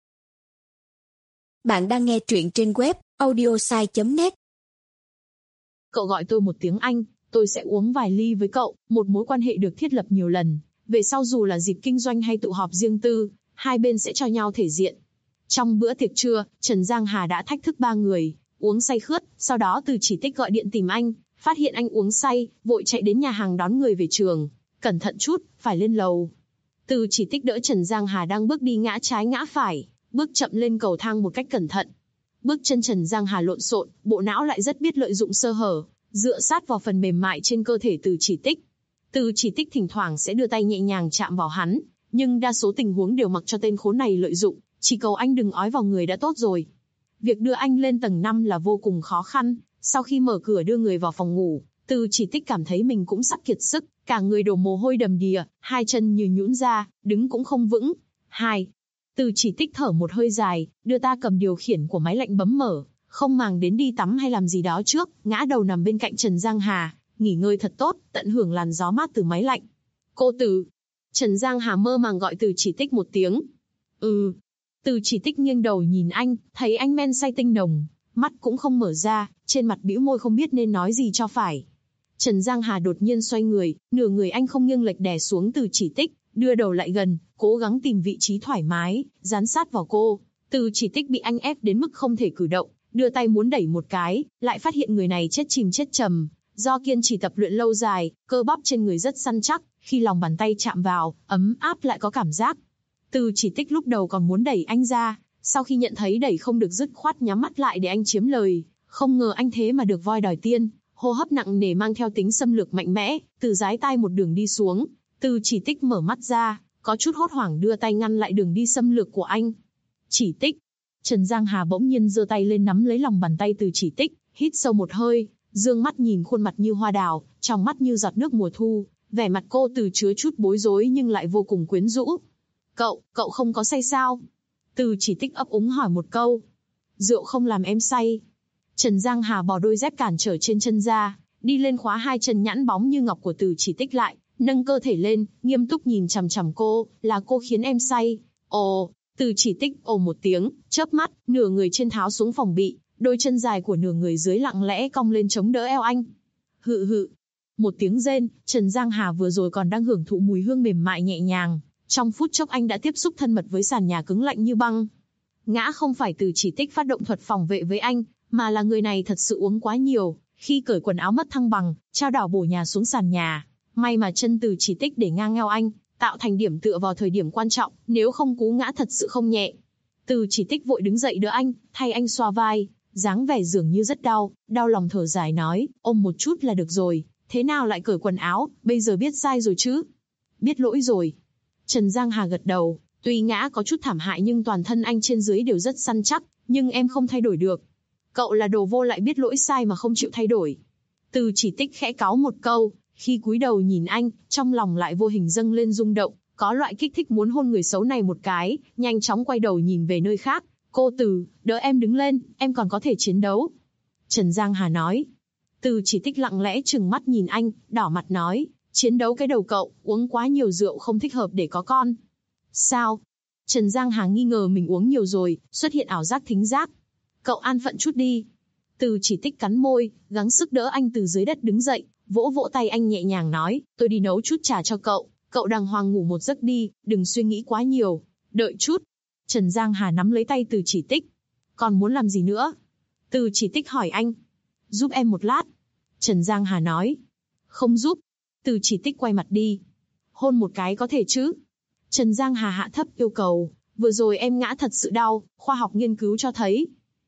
[SPEAKER 3] Bạn đang nghe truyện trên web audiosai.net.
[SPEAKER 2] Cậu gọi tôi một tiếng anh, tôi sẽ uống vài ly với cậu, một mối quan hệ được thiết lập nhiều lần. Về sau dù là dịp kinh doanh hay tụ họp riêng tư, hai bên sẽ cho nhau thể diện. Trong bữa tiệc trưa, Trần Giang Hà đã thách thức 3 người, uống say khướt, sau đó Từ Chỉ Tích gọi điện tìm anh, phát hiện anh uống say, vội chạy đến nhà hàng đón người về trường. Cẩn thận chút, phải lên lầu. Từ Chỉ Tích đỡ Trần Giang Hà đang bước đi ngã trái ngã phải, bước chậm lên cầu thang một cách cẩn thận. Bước chân Trần Giang Hà lộn xộn, bộ não lại rất biết lợi dụng sơ hở, dựa sát vào phần mềm mại trên cơ thể Từ Chỉ Tích. Từ Chỉ Tích thỉnh thoảng sẽ đưa tay nhẹ nhàng chạm vào hắn, nhưng đa số tình huống đều mặc cho tên khốn này lợi dụng, chỉ cầu anh đừng ói vào người đã tốt rồi. Việc đưa anh lên tầng 5 là vô cùng khó khăn, sau khi mở cửa đưa người vào phòng ngủ, Từ Chỉ Tích cảm thấy mình cũng sắp kiệt sức, cả người đổ mồ hôi đầm đìa, hai chân như nhũn ra, đứng cũng không vững. Từ Chỉ Tích thở một hơi dài, đưa ta cầm điều khiển của máy lạnh bấm mở, không màng đến đi tắm hay làm gì đó trước, ngã đầu nằm bên cạnh Trần Giang Hà, nghỉ ngơi thật tốt, tận hưởng làn gió mát từ máy lạnh. Cô Từ. Trần Giang Hà mơ màng gọi Từ Chỉ Tích một tiếng. Ừ. Từ Chỉ Tích nghiêng đầu nhìn anh, thấy anh men say tinh nồng, mắt cũng không mở ra, trên mặt bĩu môi không biết nên nói gì cho phải. Trần Giang Hà đột nhiên xoay người, nửa người anh không nghiêng lệch đè xuống Từ Chỉ Tích, đưa đầu lại gần, cố gắng tìm vị trí thoải mái, dán sát vào cô. Từ Chỉ Tích bị anh ép đến mức không thể cử động, đưa tay muốn đẩy một cái, lại phát hiện người này chết chìm chết chầm. Do kiên trì tập luyện lâu dài, cơ bắp trên người rất săn chắc, khi lòng bàn tay chạm vào, ấm áp lại có cảm giác. Từ Chỉ Tích lúc đầu còn muốn đẩy anh ra, sau khi nhận thấy đẩy không được dứt khoát nhắm mắt lại để anh chiếm lời, không ngờ anh thế mà được voi đòi tiên, hô hấp nặng nề mang theo tính xâm lược mạnh mẽ, từ dái tai một đường đi xuống. Từ Chỉ Tích mở mắt ra, có chút hốt hoảng đưa tay ngăn lại đường đi xâm lược của anh. Chỉ Tích. Trần Giang Hà bỗng nhiên giơ tay lên nắm lấy lòng bàn tay Từ Chỉ Tích, hít sâu một hơi, dương mắt nhìn khuôn mặt như hoa đào, trong mắt như giọt nước mùa thu, vẻ mặt cô Từ chứa chút bối rối nhưng lại vô cùng quyến rũ. Cậu không có say sao? Từ Chỉ Tích ấp úng hỏi một câu. Rượu không làm em say. Trần Giang Hà bỏ đôi dép cản trở trên chân ra, đi lên khóa hai chân nhẵn bóng như ngọc của Từ Chỉ Tích lại, nâng cơ thể lên, nghiêm túc nhìn chằm chằm cô, là cô khiến em say. Ồ, Từ Chỉ Tích ồ một tiếng, chớp mắt, nửa người trên tháo xuống phòng bị, đôi chân dài của nửa người dưới lặng lẽ cong lên chống đỡ eo anh. Hự hự. Một tiếng rên, Trần Giang Hà vừa rồi còn đang hưởng thụ mùi hương mềm mại nhẹ nhàng, trong phút chốc anh đã tiếp xúc thân mật với sàn nhà cứng lạnh như băng. Ngã không phải Từ Chỉ Tích phát động thuật phòng vệ với anh, mà là người này thật sự uống quá nhiều, khi cởi quần áo mất thăng bằng, trao đảo bổ nhào xuống sàn nhà. May mà chân Từ Chỉ Tích để ngang eo anh, tạo thành điểm tựa vào thời điểm quan trọng, nếu không cú ngã thật sự không nhẹ. Từ Chỉ Tích vội đứng dậy đỡ anh, thay anh xoa vai, dáng vẻ dường như rất đau, đau lòng thở dài nói, ôm một chút là được rồi, thế nào lại cởi quần áo, bây giờ biết sai rồi chứ? Biết lỗi rồi. Trần Giang Hà gật đầu, tuy ngã có chút thảm hại nhưng toàn thân anh trên dưới đều rất săn chắc, nhưng em không thay đổi được. Cậu là đồ vô lại biết lỗi sai mà không chịu thay đổi. Từ Chỉ Tích khẽ cáu một câu, khi cúi đầu nhìn anh, trong lòng lại vô hình dâng lên rung động, có loại kích thích muốn hôn người xấu này một cái, nhanh chóng quay đầu nhìn về nơi khác. Cô Từ, đỡ em đứng lên, em còn có thể chiến đấu. Trần Giang Hà nói. Từ Chỉ Tích lặng lẽ trừng mắt nhìn anh, đỏ mặt nói, chiến đấu cái đầu cậu, uống quá nhiều rượu không thích hợp để có con. Sao? Trần Giang Hà nghi ngờ mình uống nhiều rồi, xuất hiện ảo giác thính giác. Cậu an phận chút đi. Từ Chỉ Tích cắn môi, gắng sức đỡ anh từ dưới đất đứng dậy, vỗ vỗ tay anh nhẹ nhàng nói, tôi đi nấu chút trà cho cậu đàng hoàng ngủ một giấc đi, đừng suy nghĩ quá nhiều. Đợi chút. Trần Giang Hà nắm lấy tay Từ Chỉ Tích. Còn muốn làm gì nữa? Từ Chỉ Tích hỏi anh. Giúp em một lát. Trần Giang Hà nói. Không giúp. Từ Chỉ Tích quay mặt đi. Hôn một cái có thể chứ? Trần Giang Hà hạ thấp yêu cầu. Vừa rồi em ngã thật sự đau, khoa học nghiên cứu cho thấy.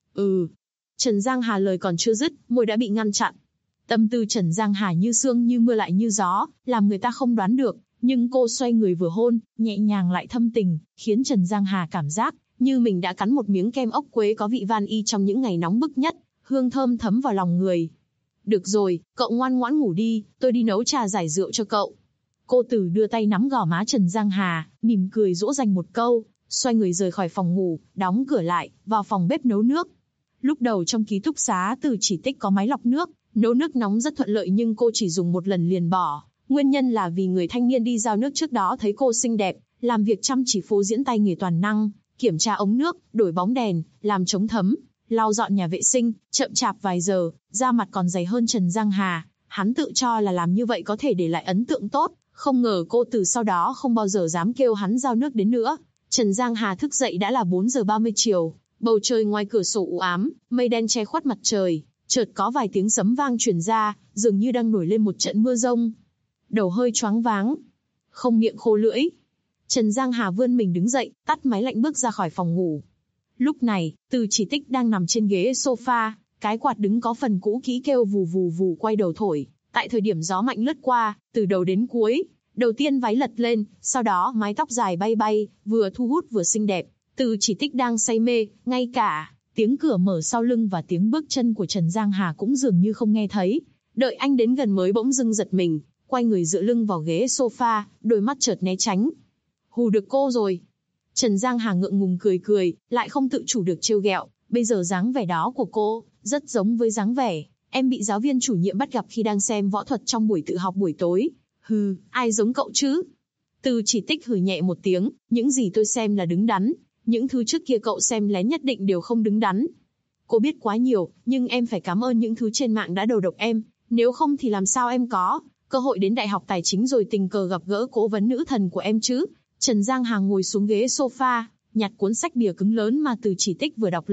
[SPEAKER 2] Trần Giang Hà lời còn chưa dứt, môi đã bị ngăn chặn. Tâm tư Trần Giang Hà như sương như mưa lại như gió, làm người ta không đoán được. Nhưng cô xoay người vừa hôn, nhẹ nhàng lại thâm tình, khiến Trần Giang Hà cảm giác như mình đã cắn một miếng kem ốc quế có vị van y trong những ngày nóng bức nhất, hương thơm thấm vào lòng người. Được rồi, cậu ngoan ngoãn ngủ đi, tôi đi nấu trà giải rượu cho cậu. Cô Tử đưa tay nắm gò má Trần Giang Hà, mỉm cười dỗ dành một câu, xoay người rời khỏi phòng ngủ, đóng cửa lại, vào phòng bếp nấu nước. Lúc đầu trong ký túc xá Từ Chỉ Tích có máy lọc nước, nấu nước nóng rất thuận lợi nhưng cô chỉ dùng một lần liền bỏ. Nguyên nhân là vì người thanh niên đi giao nước trước đó thấy cô xinh đẹp, làm việc chăm chỉ phô diễn tay nghề toàn năng, kiểm tra ống nước, đổi bóng đèn, làm chống thấm, lau dọn nhà vệ sinh, chậm chạp vài giờ, da mặt còn dày hơn Trần Giang Hà. Hắn tự cho là làm như vậy có thể để lại ấn tượng tốt, không ngờ cô từ sau đó không bao giờ dám kêu hắn giao nước đến nữa. Trần Giang Hà thức dậy đã là 4 giờ 30 chiều, bầu trời ngoài cửa sổ u ám, mây đen che khuất mặt trời, chợt có vài tiếng sấm vang truyền ra, dường như đang nổi lên một trận mưa rông. Đầu hơi choáng váng, không miệng khô lưỡi. Trần Giang Hà vươn mình đứng dậy, tắt máy lạnh bước ra khỏi phòng ngủ. Lúc này, Từ Chỉ Tích đang nằm trên ghế sofa, cái quạt đứng có phần cũ kỹ kêu vù vù vù quay đầu thổi. Tại thời điểm gió mạnh lướt qua, từ đầu đến cuối, đầu tiên váy lật lên, sau đó mái tóc dài bay bay, vừa thu hút vừa xinh đẹp. Từ Chỉ Tích đang say mê, ngay cả tiếng cửa mở sau lưng và tiếng bước chân của Trần Giang Hà cũng dường như không nghe thấy. Đợi anh đến gần mới bỗng dưng giật mình, quay người dựa lưng vào ghế sofa, đôi mắt chợt né tránh. Hù được cô rồi. Trần Giang Hà ngượng ngùng cười cười, lại không tự chủ được trêu ghẹo. Bây giờ dáng vẻ đó của cô, rất giống với dáng vẻ em bị giáo viên chủ nhiệm bắt gặp khi đang xem võ thuật trong buổi tự học buổi tối. Hừ, ai giống cậu chứ? Từ Chỉ Tích hừ nhẹ một tiếng, những gì tôi xem là đứng đắn, những thứ trước kia cậu xem lén nhất định đều không đứng đắn. Cô biết quá nhiều, nhưng em phải cảm ơn những thứ trên mạng đã đầu độc em, nếu không thì làm sao em có cơ hội đến Đại học Tài chính rồi tình cờ gặp gỡ cố vấn nữ thần của em chứ? Trần Giang Hà ngồi xuống ghế sofa, nhặt cuốn sách bìa cứng lớn mà Từ Chỉ Tích vừa đọc lên,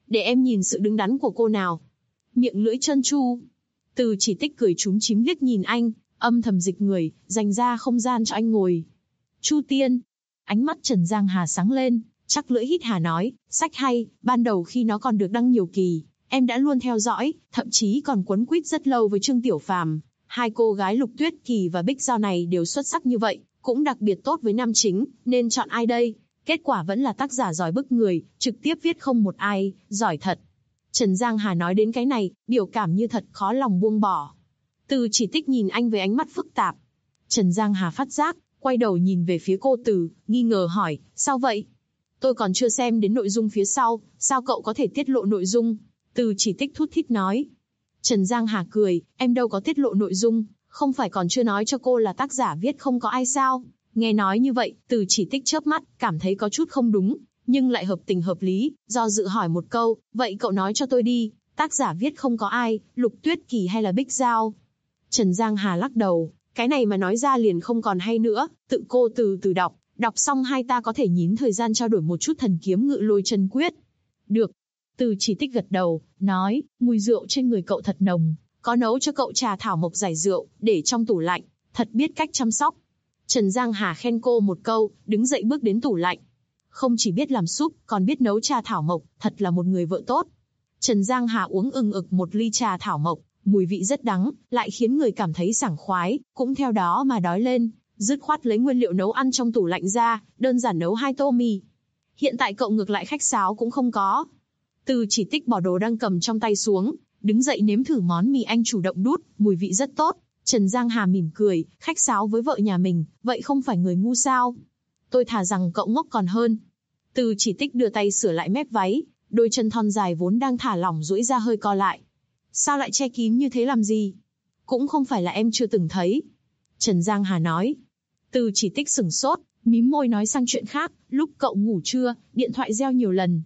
[SPEAKER 2] Để em nhìn sự đứng đắn của cô nào. Miệng lưỡi trơn tru. Từ Chỉ Tích cười chúm chím liếc nhìn anh, âm thầm dịch người, dành ra không gian cho anh ngồi. Chu Tiên. Ánh mắt Trần Giang Hà sáng lên, chắc lưỡi hít hà nói, sách hay, ban đầu khi nó còn được đăng nhiều kỳ, em đã luôn theo dõi, thậm chí còn quấn quýt rất lâu với Trương Tiểu Phàm. Hai cô gái Lục Tuyết Kỳ và Bích Giao này đều xuất sắc như vậy, cũng đặc biệt tốt với nam chính, nên chọn ai đây? Kết quả vẫn là tác giả giỏi bức người, trực tiếp viết không một ai, giỏi thật. Trần Giang Hà nói đến cái này, biểu cảm như thật khó lòng buông bỏ. Từ Chỉ Tích nhìn anh với ánh mắt phức tạp. Trần Giang Hà phát giác, quay đầu nhìn về phía cô Từ, nghi ngờ hỏi, sao vậy? Tôi còn chưa xem đến nội dung phía sau, sao cậu có thể tiết lộ nội dung? Từ Chỉ Tích thút thít nói. Trần Giang Hà cười, em đâu có tiết lộ nội dung, không phải còn chưa nói cho cô là tác giả viết không có ai sao? Nghe nói như vậy, Từ Chỉ Tích chớp mắt, cảm thấy có chút không đúng, nhưng lại hợp tình hợp lý, do dự hỏi một câu, vậy cậu nói cho tôi đi, tác giả viết không có ai, Lục Tuyết Kỳ hay là Bích Giao? Trần Giang Hà lắc đầu, cái này mà nói ra liền không còn hay nữa, tự cô từ từ đọc xong hai ta có thể nhín thời gian trao đổi một chút thần kiếm ngự lôi chân quyết. Được. Từ Chỉ Tích gật đầu, nói, mùi rượu trên người cậu thật nồng, có nấu cho cậu trà thảo mộc giải rượu, để trong tủ lạnh, thật biết cách chăm sóc. Trần Giang Hà khen cô một câu, đứng dậy bước đến tủ lạnh. Không chỉ biết làm súp, còn biết nấu trà thảo mộc, thật là một người vợ tốt. Trần Giang Hà uống ừng ực một ly trà thảo mộc, mùi vị rất đắng, lại khiến người cảm thấy sảng khoái, cũng theo đó mà đói lên, dứt khoát lấy nguyên liệu nấu ăn trong tủ lạnh ra, đơn giản nấu 2 tô mì. Hiện tại cậu ngược lại khách sáo cũng không có. Từ Chỉ Tích bỏ đồ đang cầm trong tay xuống, đứng dậy nếm thử món mì anh chủ động đút, mùi vị rất tốt. Trần Giang Hà mỉm cười, khách sáo với vợ nhà mình, vậy không phải người ngu sao? Tôi thà rằng cậu ngốc còn hơn. Từ Chỉ Tích đưa tay sửa lại mép váy, đôi chân thon dài vốn đang thả lỏng duỗi ra hơi co lại. Sao lại che kín như thế làm gì? Cũng không phải là em chưa từng thấy. Trần Giang Hà nói. Từ Chỉ Tích sửng sốt, mím môi nói sang chuyện khác, lúc cậu ngủ trưa, điện thoại reo nhiều lần.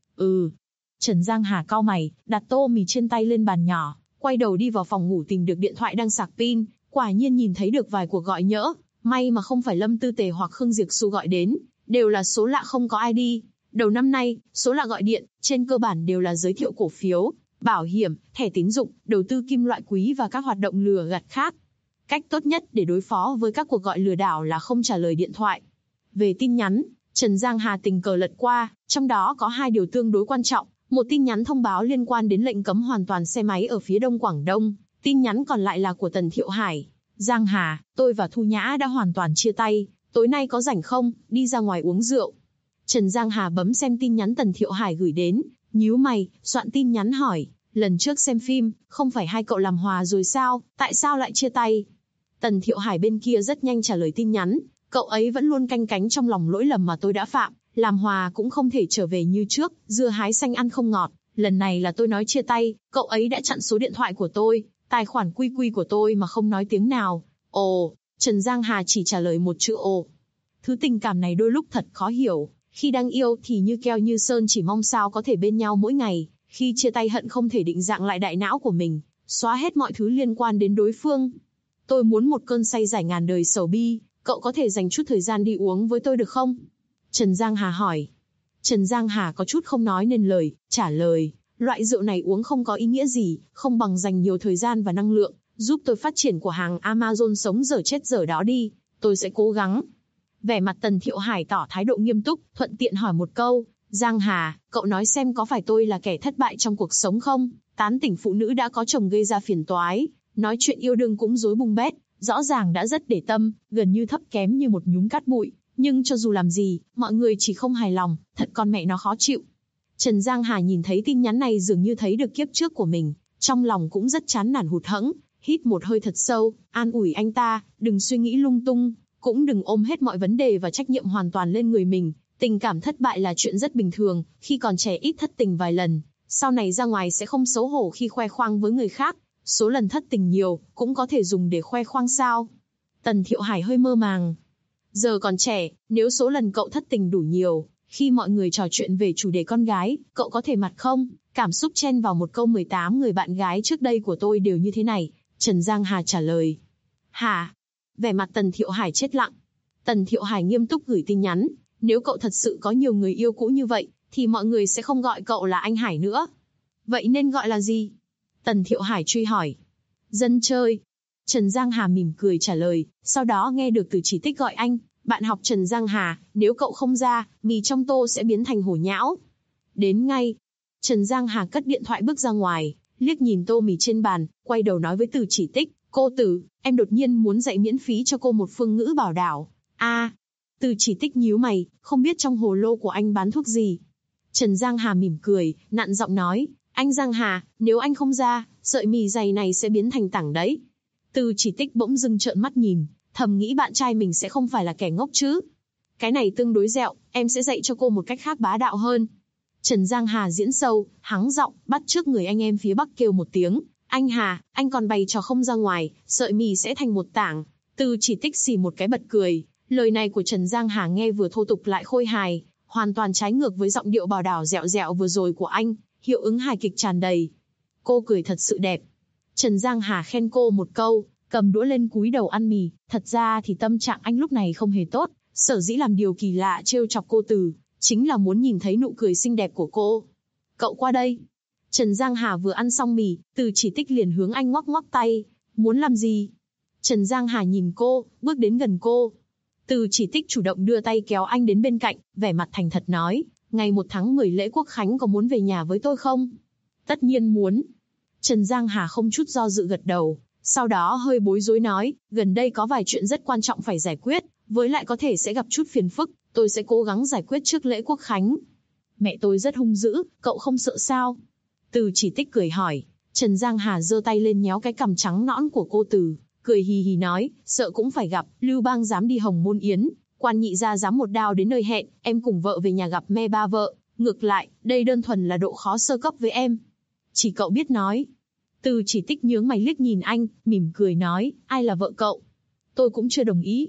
[SPEAKER 2] Trần Giang Hà cau mày, đặt tô mì trên tay lên bàn nhỏ, quay đầu đi vào phòng ngủ tìm được điện thoại đang sạc pin, quả nhiên nhìn thấy được vài cuộc gọi nhỡ, may mà không phải Lâm Tư Tề hoặc Khương Diệp Xu gọi đến, đều là số lạ không có ID. Đầu năm nay, số lạ gọi điện, trên cơ bản đều là giới thiệu cổ phiếu, bảo hiểm, thẻ tín dụng, đầu tư kim loại quý và các hoạt động lừa gạt khác. Cách tốt nhất để đối phó với các cuộc gọi lừa đảo là không trả lời điện thoại. Về tin nhắn, Trần Giang Hà tình cờ lật qua, trong đó có 2 điều tương đối quan trọng. Một tin nhắn thông báo liên quan đến lệnh cấm hoàn toàn xe máy ở phía đông Quảng Đông, tin nhắn còn lại là của Tần Thiệu Hải. Giang Hà, tôi và Thu Nhã đã hoàn toàn chia tay, tối nay có rảnh không, đi ra ngoài uống rượu. Trần Giang Hà bấm xem tin nhắn Tần Thiệu Hải gửi đến, nhíu mày, soạn tin nhắn hỏi, lần trước xem phim, không phải hai cậu làm hòa rồi sao, tại sao lại chia tay? Tần Thiệu Hải bên kia rất nhanh trả lời tin nhắn, cậu ấy vẫn luôn canh cánh trong lòng lỗi lầm mà tôi đã phạm. Làm hòa cũng không thể trở về như trước, dưa hái xanh ăn không ngọt, lần này là tôi nói chia tay, cậu ấy đã chặn số điện thoại của tôi, tài khoản QQ của tôi mà không nói tiếng nào. Ồ, Trần Giang Hà chỉ trả lời một chữ ồ. Thứ tình cảm này đôi lúc thật khó hiểu, khi đang yêu thì như keo như sơn chỉ mong sao có thể bên nhau mỗi ngày, khi chia tay hận không thể định dạng lại đại não của mình, xóa hết mọi thứ liên quan đến đối phương. Tôi muốn một cơn say giải ngàn đời sầu bi, cậu có thể dành chút thời gian đi uống với tôi được không? Trần Giang Hà hỏi. Trần Giang Hà có chút không nói nên lời, trả lời, loại rượu này uống không có ý nghĩa gì, không bằng dành nhiều thời gian và năng lượng, giúp tôi phát triển của hàng Amazon sống dở chết dở đó đi, tôi sẽ cố gắng. Vẻ mặt Tần Thiệu Hải tỏ thái độ nghiêm túc, thuận tiện hỏi một câu, Giang Hà, cậu nói xem có phải tôi là kẻ thất bại trong cuộc sống không? Tán tỉnh phụ nữ đã có chồng gây ra phiền toái, nói chuyện yêu đương cũng rối bung bét, rõ ràng đã rất để tâm, gần như thấp kém như một nhúm cát bụi. Nhưng cho dù làm gì, mọi người chỉ không hài lòng, thật con mẹ nó khó chịu. Trần Giang Hà nhìn thấy tin nhắn này dường như thấy được kiếp trước của mình, trong lòng cũng rất chán nản hụt hẫng, hít một hơi thật sâu, an ủi anh ta, đừng suy nghĩ lung tung, cũng đừng ôm hết mọi vấn đề và trách nhiệm hoàn toàn lên người mình. Tình cảm thất bại là chuyện rất bình thường, khi còn trẻ ít thất tình vài lần, sau này ra ngoài sẽ không xấu hổ khi khoe khoang với người khác. Số lần thất tình nhiều, cũng có thể dùng để khoe khoang sao? Tần Thiệu Hải hơi mơ màng. Giờ còn trẻ, nếu số lần cậu thất tình đủ nhiều, khi mọi người trò chuyện về chủ đề con gái, cậu có thể mặt không? Cảm xúc chen vào một câu 18 người bạn gái trước đây của tôi đều như thế này. Trần Giang Hà trả lời. Hả? Vẻ mặt Tần Thiệu Hải chết lặng. Tần Thiệu Hải nghiêm túc gửi tin nhắn. Nếu cậu thật sự có nhiều người yêu cũ như vậy, thì mọi người sẽ không gọi cậu là anh Hải nữa. Vậy nên gọi là gì? Tần Thiệu Hải truy hỏi. Dân chơi. Trần Giang Hà mỉm cười trả lời, sau đó nghe được Từ Chỉ Tích gọi anh, bạn học Trần Giang Hà, nếu cậu không ra, mì trong tô sẽ biến thành hổ nhão. Đến ngay. Trần Giang Hà cất điện thoại bước ra ngoài, liếc nhìn tô mì trên bàn, quay đầu nói với Từ Chỉ Tích, cô Từ, em đột nhiên muốn dạy miễn phí cho cô một phương ngữ bảo đảo. Từ Chỉ Tích nhíu mày, không biết trong hồ lô của anh bán thuốc gì. Trần Giang Hà mỉm cười, nặn giọng nói, anh Giang Hà, nếu anh không ra, sợi mì dày này sẽ biến thành tảng đấy. Từ Chỉ Tích bỗng dưng trợn mắt nhìn, thầm nghĩ bạn trai mình sẽ không phải là kẻ ngốc chứ. Cái này tương đối dẹo, em sẽ dạy cho cô một cách khác bá đạo hơn. Trần Giang Hà diễn sâu, hắng giọng, bắt chước người anh em phía Bắc kêu một tiếng, anh Hà, anh còn bày trò không ra ngoài, sợi mì sẽ thành một tảng. Từ Chỉ Tích xì một cái bật cười, lời này của Trần Giang Hà nghe vừa thô tục lại khôi hài, hoàn toàn trái ngược với giọng điệu bảo đảo dẹo dẹo vừa rồi của anh, hiệu ứng hài kịch tràn đầy. Cô cười thật sự đẹp. Trần Giang Hà khen cô một câu, cầm đũa lên cúi đầu ăn mì, thật ra thì tâm trạng anh lúc này không hề tốt, sở dĩ làm điều kỳ lạ trêu chọc cô Từ, chính là muốn nhìn thấy nụ cười xinh đẹp của cô. Cậu qua đây. Trần Giang Hà vừa ăn xong mì, Từ Chỉ Tích liền hướng anh ngoắc ngoắc tay, muốn làm gì? Trần Giang Hà nhìn cô, bước đến gần cô. Từ Chỉ Tích chủ động đưa tay kéo anh đến bên cạnh, vẻ mặt thành thật nói, ngày 1 tháng 10 lễ Quốc Khánh có muốn về nhà với tôi không? Tất nhiên muốn. Trần Giang Hà không chút do dự gật đầu, sau đó hơi bối rối nói, gần đây có vài chuyện rất quan trọng phải giải quyết, với lại có thể sẽ gặp chút phiền phức, tôi sẽ cố gắng giải quyết trước lễ Quốc Khánh. Mẹ tôi rất hung dữ, cậu không sợ sao? Từ Chỉ Tích cười hỏi. Trần Giang Hà giơ tay lên nhéo cái cằm trắng nõn của cô Từ, cười hì hì nói, sợ cũng phải gặp, Lưu Bang dám đi Hồng Môn Yến, quan nhị gia dám một đao đến nơi hẹn, em cùng vợ về nhà gặp me ba vợ, ngược lại, đây đơn thuần là độ khó sơ cấp với em. Chỉ cậu biết nói. Từ Chỉ Tích nhướng mày liếc nhìn anh, mỉm cười nói, ai là vợ cậu? Tôi cũng chưa đồng ý.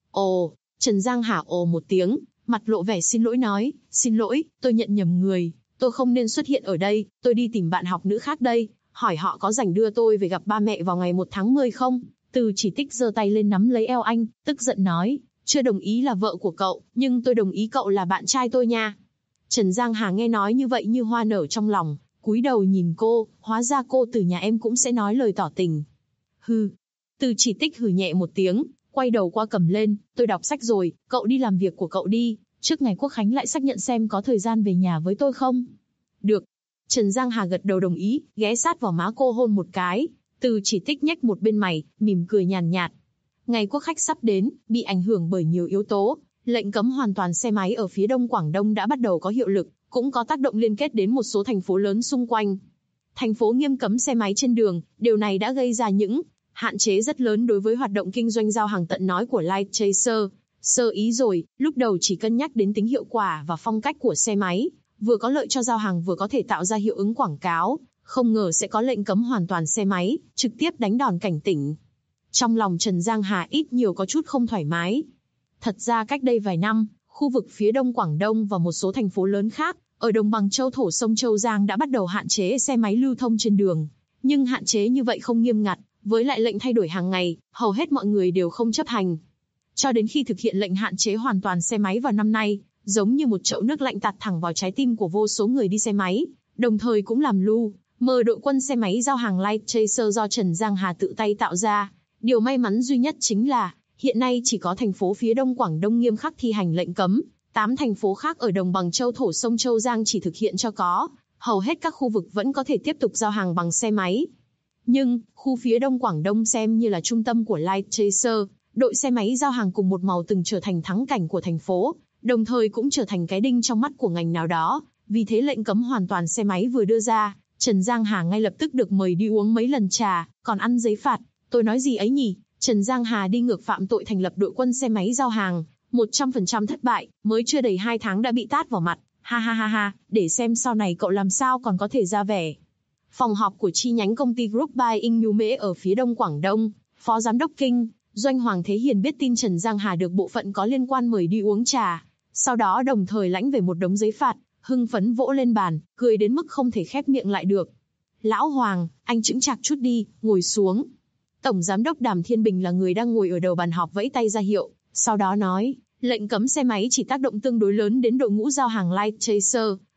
[SPEAKER 2] Ồ, Trần Giang Hà ồ một tiếng, mặt lộ vẻ xin lỗi nói, xin lỗi, tôi nhận nhầm người, tôi không nên xuất hiện ở đây, tôi đi tìm bạn học nữ khác đây, hỏi họ có rảnh đưa tôi về gặp ba mẹ vào ngày 1 tháng 10 không? Từ Chỉ Tích giơ tay lên nắm lấy eo anh, tức giận nói, chưa đồng ý là vợ của cậu, nhưng tôi đồng ý cậu là bạn trai tôi nha. Trần Giang Hà nghe nói như vậy như hoa nở trong lòng, cúi đầu nhìn cô, hóa ra cô Từ nhà em cũng sẽ nói lời tỏ tình. Hừ. Từ Chỉ Tích hừ nhẹ một tiếng, quay đầu qua cầm lên, tôi đọc sách rồi, cậu đi làm việc của cậu đi, trước ngày Quốc Khánh lại xác nhận xem có thời gian về nhà với tôi không. Được. Trần Giang Hà gật đầu đồng ý, ghé sát vào má cô hôn một cái. Từ Chỉ Tích nhếch một bên mày, mỉm cười nhàn nhạt. Ngày Quốc Khánh sắp đến, bị ảnh hưởng bởi nhiều yếu tố, lệnh cấm hoàn toàn xe máy ở phía đông Quảng Đông đã bắt đầu có hiệu lực, cũng có tác động liên kết đến một số thành phố lớn xung quanh. Thành phố nghiêm cấm xe máy trên đường, điều này đã gây ra những hạn chế rất lớn đối với hoạt động kinh doanh giao hàng tận nói của Light Chaser. Sơ ý rồi, lúc đầu chỉ cân nhắc đến tính hiệu quả và phong cách của xe máy, vừa có lợi cho giao hàng vừa có thể tạo ra hiệu ứng quảng cáo, không ngờ sẽ có lệnh cấm hoàn toàn xe máy, trực tiếp đánh đòn cảnh tỉnh. Trong lòng Trần Giang Hà ít nhiều có chút không thoải mái. Thật ra cách đây vài năm, khu vực phía đông Quảng Đông và một số thành phố lớn khác, ở đồng bằng châu thổ sông Châu Giang đã bắt đầu hạn chế xe máy lưu thông trên đường. Nhưng hạn chế như vậy không nghiêm ngặt, với lại lệnh thay đổi hàng ngày, hầu hết mọi người đều không chấp hành. Cho đến khi thực hiện lệnh hạn chế hoàn toàn xe máy vào năm nay, giống như một chậu nước lạnh tạt thẳng vào trái tim của vô số người đi xe máy, đồng thời cũng làm lu mờ đội quân xe máy giao hàng Light Chaser do Trần Giang Hà tự tay tạo ra. Điều may mắn duy nhất chính là, hiện nay chỉ có thành phố phía đông Quảng Đông nghiêm khắc thi hành lệnh cấm, 8 thành phố khác ở đồng bằng châu thổ sông Châu Giang chỉ thực hiện cho có, hầu hết các khu vực vẫn có thể tiếp tục giao hàng bằng xe máy. Nhưng, khu phía đông Quảng Đông xem như là trung tâm của Light Chaser, đội xe máy giao hàng cùng một màu từng trở thành thắng cảnh của thành phố, đồng thời cũng trở thành cái đinh trong mắt của ngành nào đó. Vì thế lệnh cấm hoàn toàn xe máy vừa đưa ra, Trần Giang Hà ngay lập tức được mời đi uống mấy lần trà, còn ăn giấy phạt. Tôi nói gì ấy nhỉ? Trần Giang Hà đi ngược phạm tội thành lập đội quân xe máy giao hàng, 100% thất bại, mới chưa đầy 2 tháng đã bị tát vào mặt. Ha ha ha ha, để xem sau này cậu làm sao còn có thể ra vẻ. Phòng họp của chi nhánh công ty Group Buying Nhu Mễ ở phía đông Quảng Đông, Phó Giám đốc Kinh Doanh Hoàng Thế Hiền biết tin Trần Giang Hà được bộ phận có liên quan mời đi uống trà, sau đó đồng thời lãnh về một đống giấy phạt, hưng phấn vỗ lên bàn, cười đến mức không thể khép miệng lại được. Lão Hoàng, anh chững chạc chút đi, ngồi xuống. Tổng Giám đốc Đàm Thiên Bình là người đang ngồi ở đầu bàn họp vẫy tay ra hiệu, sau đó nói, lệnh cấm xe máy chỉ tác động tương đối lớn đến đội ngũ giao hàng Light Chaser,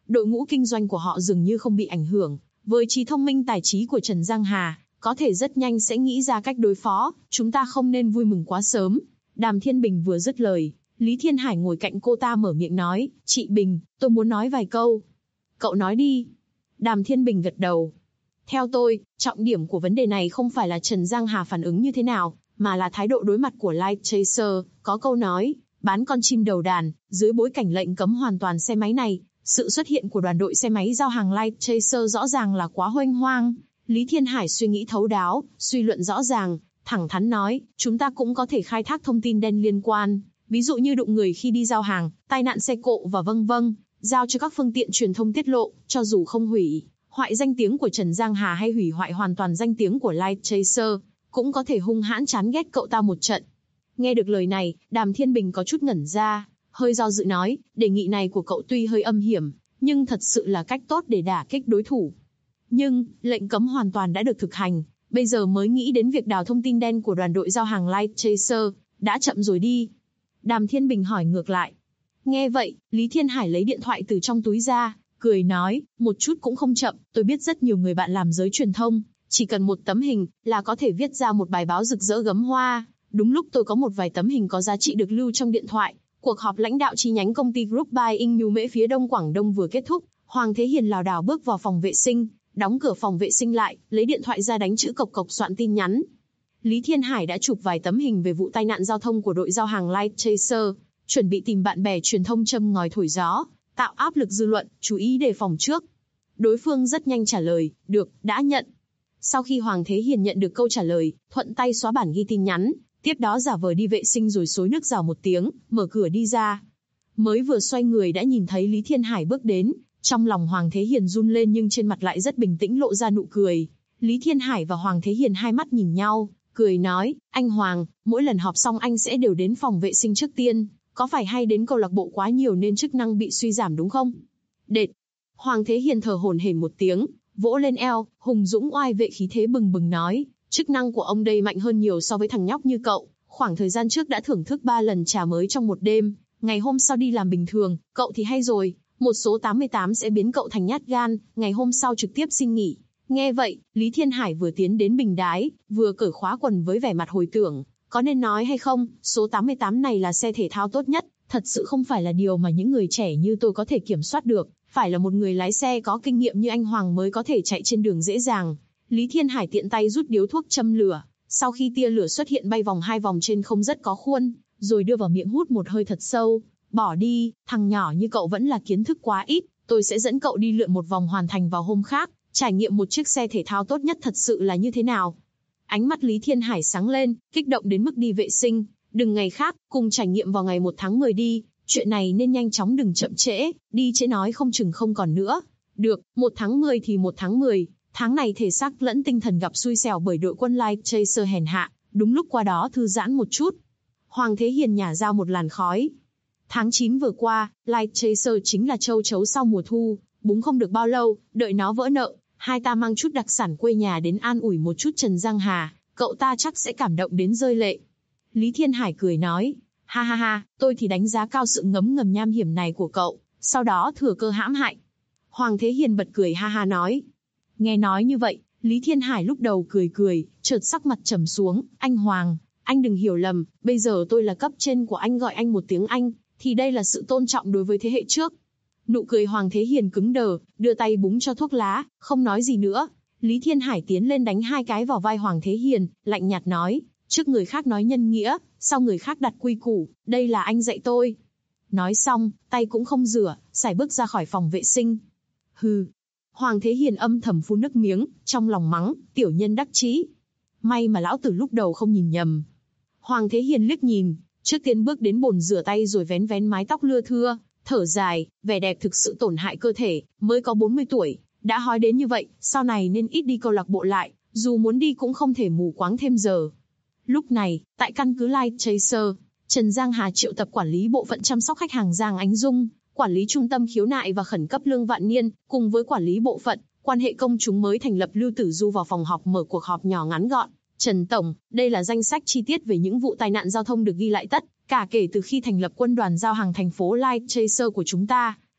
[SPEAKER 2] Đội ngũ kinh doanh của họ dường như không bị ảnh hưởng. Với trí thông minh tài trí của Trần Giang Hà, có thể rất nhanh sẽ nghĩ ra cách đối phó, chúng ta không nên vui mừng quá sớm. Đàm Thiên Bình vừa dứt lời, Lý Thiên Hải ngồi cạnh cô ta mở miệng nói, chị Bình, tôi muốn nói vài câu. Cậu nói đi. Đàm Thiên Bình gật đầu. Theo tôi, trọng điểm của vấn đề này không phải là Trần Giang Hà phản ứng như thế nào, mà là thái độ đối mặt của Light Chaser. Có câu nói, bán con chim đầu đàn, dưới bối cảnh lệnh cấm hoàn toàn xe máy này, sự xuất hiện của đoàn đội xe máy giao hàng Light Chaser rõ ràng là quá huênh hoang. Lý Thiên Hải suy nghĩ thấu đáo, suy luận rõ ràng, thẳng thắn nói, chúng ta cũng có thể khai thác thông tin đen liên quan, ví dụ như đụng người khi đi giao hàng, tai nạn xe cộ và vân vân, giao cho các phương tiện truyền thông tiết lộ, cho dù không hủy hoại danh tiếng của Trần Giang Hà hay hủy hoại hoàn toàn danh tiếng của Light Chaser, cũng có thể hung hãn chán ghét cậu ta một trận. Nghe được lời này, Đàm Thiên Bình có chút ngẩn ra, hơi do dự nói, đề nghị này của cậu tuy hơi âm hiểm, nhưng thật sự là cách tốt để đả kích đối thủ. Nhưng, lệnh cấm hoàn toàn đã được thực hành, bây giờ mới nghĩ đến việc đào thông tin đen của đoàn đội giao hàng Light Chaser, đã chậm rồi đi. Đàm Thiên Bình hỏi ngược lại. Nghe vậy, Lý Thiên Hải lấy điện thoại từ trong túi ra, cười nói, một chút cũng không chậm, tôi biết rất nhiều người bạn làm giới truyền thông, chỉ cần một tấm hình là có thể viết ra một bài báo rực rỡ gấm hoa. Đúng lúc tôi có một vài tấm hình có giá trị được lưu trong điện thoại. Cuộc họp lãnh đạo chi nhánh công ty Group Buying Nhu Mễ phía Đông Quảng Đông vừa kết thúc, Hoàng Thế Hiền lảo đảo bước vào phòng vệ sinh, đóng cửa phòng vệ sinh lại, lấy điện thoại ra đánh chữ cộc cộc soạn tin nhắn. Lý Thiên Hải đã chụp vài tấm hình về vụ tai nạn giao thông của đội giao hàng Light Chaser, chuẩn bị tìm bạn bè truyền thông châm ngòi thổi gió, tạo áp lực dư luận, chú ý đề phòng trước. Đối phương rất nhanh trả lời, được, đã nhận. Sau khi Hoàng Thế Hiền nhận được câu trả lời, thuận tay xóa bản ghi tin nhắn, tiếp đó giả vờ đi vệ sinh rồi xối nước rào một tiếng, mở cửa đi ra. Mới vừa xoay người đã nhìn thấy Lý Thiên Hải bước đến, trong lòng Hoàng Thế Hiền run lên nhưng trên mặt lại rất bình tĩnh lộ ra nụ cười. Lý Thiên Hải và Hoàng Thế Hiền hai mắt nhìn nhau, cười nói, anh Hoàng, mỗi lần họp xong anh sẽ đều đến phòng vệ sinh trước tiên, có phải hay đến câu lạc bộ quá nhiều nên chức năng bị suy giảm đúng không? Đệt! Hoàng Thế Hiền thở hổn hển một tiếng, vỗ lên eo, hùng dũng oai vệ khí thế bừng bừng nói, chức năng của ông đây mạnh hơn nhiều so với thằng nhóc như cậu, khoảng thời gian trước đã thưởng thức 3 lần trà mới trong một đêm, ngày hôm sau đi làm bình thường, cậu thì hay rồi, một số 88 sẽ biến cậu thành nhát gan, ngày hôm sau trực tiếp xin nghỉ. Nghe vậy, Lý Thiên Hải vừa tiến đến bình đái, vừa cởi khóa quần với vẻ mặt hồi tưởng, có nên nói hay không, số 88 này là xe thể thao tốt nhất, thật sự không phải là điều mà những người trẻ như tôi có thể kiểm soát được, phải là một người lái xe có kinh nghiệm như anh Hoàng mới có thể chạy trên đường dễ dàng. Lý Thiên Hải tiện tay rút điếu thuốc châm lửa, sau khi tia lửa xuất hiện bay vòng 2 vòng trên không rất có khuôn, rồi đưa vào miệng hút một hơi thật sâu. Bỏ đi, thằng nhỏ như cậu vẫn là kiến thức quá ít, tôi sẽ dẫn cậu đi lượn một vòng hoàn thành vào hôm khác, trải nghiệm một chiếc xe thể thao tốt nhất thật sự là như thế nào. Ánh mắt Lý Thiên Hải sáng lên, kích động đến mức đi vệ sinh, đừng ngày khác, cùng trải nghiệm vào ngày 1 tháng 10 đi, chuyện này nên nhanh chóng đừng chậm trễ, đi trễ nói không chừng không còn nữa. Được, 1 tháng 10 thì 1 tháng 10, tháng này thể xác lẫn tinh thần gặp xui xẻo bởi đội quân Light Chaser hèn hạ, đúng lúc qua đó thư giãn một chút. Hoàng Thế Hiền nhả ra một làn khói. Tháng 9 vừa qua, Light Chaser chính là châu chấu sau mùa thu, búng không được bao lâu, đợi nó vỡ nợ, hai ta mang chút đặc sản quê nhà đến an ủi một chút Trần Giang Hà, cậu ta chắc sẽ cảm động đến rơi lệ. Lý Thiên Hải cười nói, ha ha ha, tôi thì đánh giá cao sự ngấm ngầm nham hiểm này của cậu, sau đó thừa cơ hãm hại. Hoàng Thế Hiền bật cười ha ha nói. Nghe nói như vậy, Lý Thiên Hải lúc đầu cười cười, chợt sắc mặt trầm xuống, anh Hoàng, anh đừng hiểu lầm, bây giờ tôi là cấp trên của anh gọi anh một tiếng anh, thì đây là sự tôn trọng đối với thế hệ trước. Nụ cười Hoàng Thế Hiền cứng đờ, đưa tay búng cho thuốc lá, không nói gì nữa. Lý Thiên Hải tiến lên đánh 2 cái vào vai Hoàng Thế Hiền, lạnh nhạt nói, trước người khác nói nhân nghĩa, sau người khác đặt quy củ, đây là anh dạy tôi. Nói xong, tay cũng không rửa, sải bước ra khỏi phòng vệ sinh. Hừ. Hoàng Thế Hiền âm thầm phun nước miếng, trong lòng mắng, tiểu nhân đắc chí. May mà lão tử lúc đầu không nhìn nhầm. Hoàng Thế Hiền liếc nhìn, trước tiên bước đến bồn rửa tay rồi vén vén mái tóc lưa thưa, thở dài, vẻ đẹp thực sự tổn hại cơ thể, mới có 40 tuổi, đã hói đến như vậy, sau này nên ít đi câu lạc bộ lại, dù muốn đi cũng không thể mù quáng thêm giờ. Lúc này, tại căn cứ Light Chaser, Trần Giang Hà triệu tập quản lý bộ phận chăm sóc khách hàng Giang Ánh Dung, quản lý trung tâm khiếu nại và khẩn cấp Lương Vạn Niên, cùng với quản lý bộ phận quan hệ công chúng mới thành lập Lưu Tử Du vào phòng họp mở cuộc họp nhỏ ngắn gọn. Trần Tổng, đây là danh sách chi tiết về những vụ tai nạn giao thông được ghi lại tất cả kể từ khi thành lập quân đoàn giao hàng thành phố Light Chaser của chúng ta.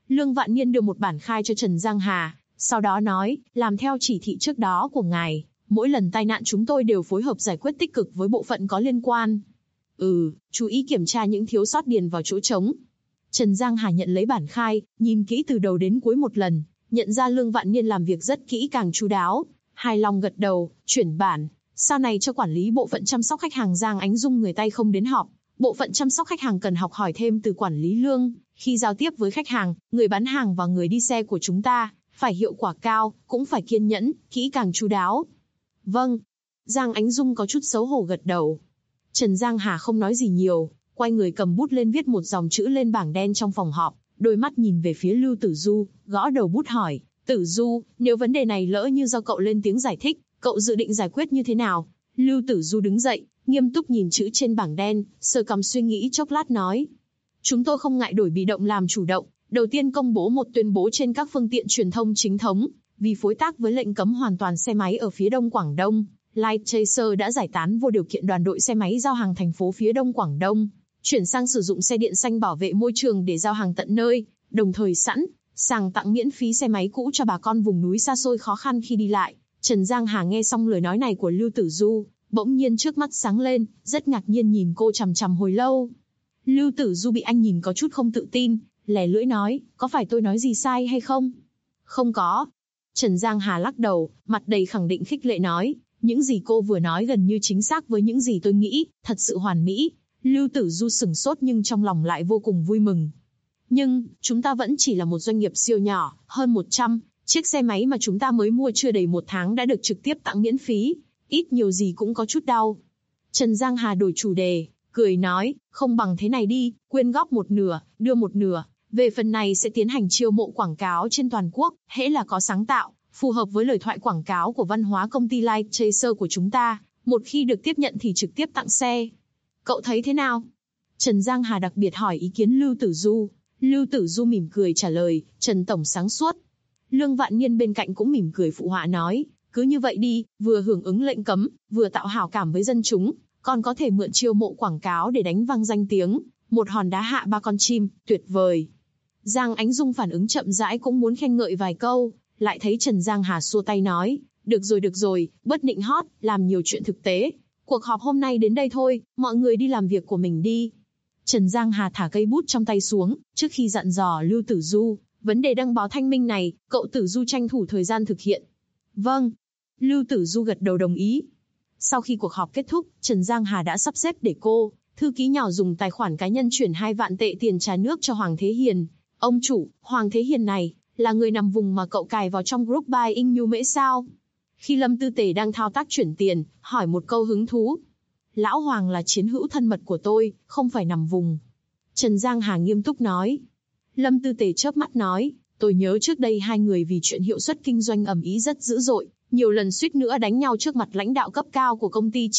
[SPEAKER 2] Lương Vạn Niên đưa một bản khai cho Trần Giang Hà, sau đó nói, làm theo chỉ thị trước đó của ngài, mỗi lần tai nạn chúng tôi đều phối hợp giải quyết tích cực với bộ phận có liên quan. Chú ý kiểm tra những thiếu sót điền vào chỗ trống. Trần Giang Hà nhận lấy bản khai, nhìn kỹ từ đầu đến cuối một lần, nhận ra Lương Vạn Niên làm việc rất kỹ càng chu đáo, hài lòng gật đầu, chuyển bản. Sau này cho quản lý bộ phận chăm sóc khách hàng Giang Ánh Dung người tay không đến họp. Bộ phận chăm sóc khách hàng cần học hỏi thêm từ quản lý Lương, khi giao tiếp với khách hàng, người bán hàng và người đi xe của chúng ta, phải hiệu quả cao, cũng phải kiên nhẫn, kỹ càng chu đáo. Vâng. Giang Ánh Dung có chút xấu hổ gật đầu. Trần Giang Hà không nói gì nhiều, quay người cầm bút lên viết một dòng chữ lên bảng đen trong phòng họp, đôi mắt nhìn về phía Lưu Tử Du, gõ đầu bút hỏi, Tử Du, nếu vấn đề này lỡ như do cậu lên tiếng giải thích, cậu dự định giải quyết như thế nào? Lưu Tử Du đứng dậy, nghiêm túc nhìn chữ trên bảng đen, sờ cằm suy nghĩ chốc lát nói. Chúng tôi không ngại đổi bị động làm chủ động, đầu tiên công bố một tuyên bố trên các phương tiện truyền thông chính thống, vì phối tác với lệnh cấm hoàn toàn xe máy ở phía đông Quảng Đông, Light Chaser đã giải tán vô điều kiện đoàn đội xe máy giao hàng thành phố phía đông Quảng Đông, chuyển sang sử dụng xe điện xanh bảo vệ môi trường để giao hàng tận nơi, đồng thời sẵn sàng tặng miễn phí xe máy cũ cho bà con vùng núi xa xôi khó khăn khi đi lại. Trần Giang Hà nghe xong lời nói này của Lưu Tử Du, bỗng nhiên trước mắt sáng lên, rất ngạc nhiên nhìn cô chằm chằm hồi lâu. Lưu Tử Du bị anh nhìn có chút không tự tin, lè lưỡi nói, có phải tôi nói gì sai hay không? Không có. Trần Giang Hà lắc đầu, mặt đầy khẳng định khích lệ nói, những gì cô vừa nói gần như chính xác với những gì tôi nghĩ, thật sự hoàn mỹ. Lưu Tử Du sửng sốt nhưng trong lòng lại vô cùng vui mừng. Nhưng, chúng ta vẫn chỉ là một doanh nghiệp siêu nhỏ, hơn 100 chiếc xe máy mà chúng ta mới mua chưa đầy 1 tháng đã được trực tiếp tặng miễn phí, ít nhiều gì cũng có chút đau. Trần Giang Hà đổi chủ đề, cười nói, không bằng thế này đi, quyên góp một nửa, đưa một nửa. Về phần này sẽ tiến hành chiêu mộ quảng cáo trên toàn quốc, hễ là có sáng tạo, phù hợp với lời thoại quảng cáo của văn hóa công ty Light Chaser của chúng ta, một khi được tiếp nhận thì trực tiếp tặng xe. Cậu thấy thế nào? Trần Giang Hà đặc biệt hỏi ý kiến Lưu Tử Du. Lưu Tử Du mỉm cười trả lời, Trần Tổng sáng suốt. Lương Vạn Niên bên cạnh cũng mỉm cười phụ họa nói, cứ như vậy đi, vừa hưởng ứng lệnh cấm, vừa tạo hảo cảm với dân chúng, còn có thể mượn chiêu mộ quảng cáo để đánh vang danh tiếng, một hòn đá hạ 3 con chim, tuyệt vời. Giang Ánh Dung phản ứng chậm rãi cũng muốn khen ngợi vài câu, lại thấy Trần Giang Hà xua tay nói, được rồi, bớt nịnh hót, làm nhiều chuyện thực tế. Cuộc họp hôm nay đến đây thôi, mọi người đi làm việc của mình đi. Trần Giang Hà thả cây bút trong tay xuống, trước khi dặn dò Lưu Tử Du, vấn đề đăng báo thanh minh này, cậu Tử Du tranh thủ thời gian thực hiện. Vâng. Lưu Tử Du gật đầu đồng ý. Sau khi cuộc họp kết thúc, Trần Giang Hà đã sắp xếp để cô, thư ký nhỏ dùng tài khoản cá nhân chuyển 2 vạn tệ tiền trà nước cho Hoàng Thế Hiền. Ông chủ, Hoàng Thế Hiền này, là người nằm vùng mà cậu cài vào trong group buying Nhu Mễ sao? Khi Lâm Tư Tề đang thao tác chuyển tiền, hỏi một câu hứng thú. Lão Hoàng là chiến hữu thân mật của tôi, không phải nằm vùng. Trần Giang Hà nghiêm túc nói. Lâm Tư Tề chớp mắt nói, tôi nhớ trước đây hai người vì chuyện hiệu suất kinh doanh ầm ĩ rất dữ dội, nhiều lần suýt nữa đánh nhau trước mặt lãnh đạo cấp cao của công ty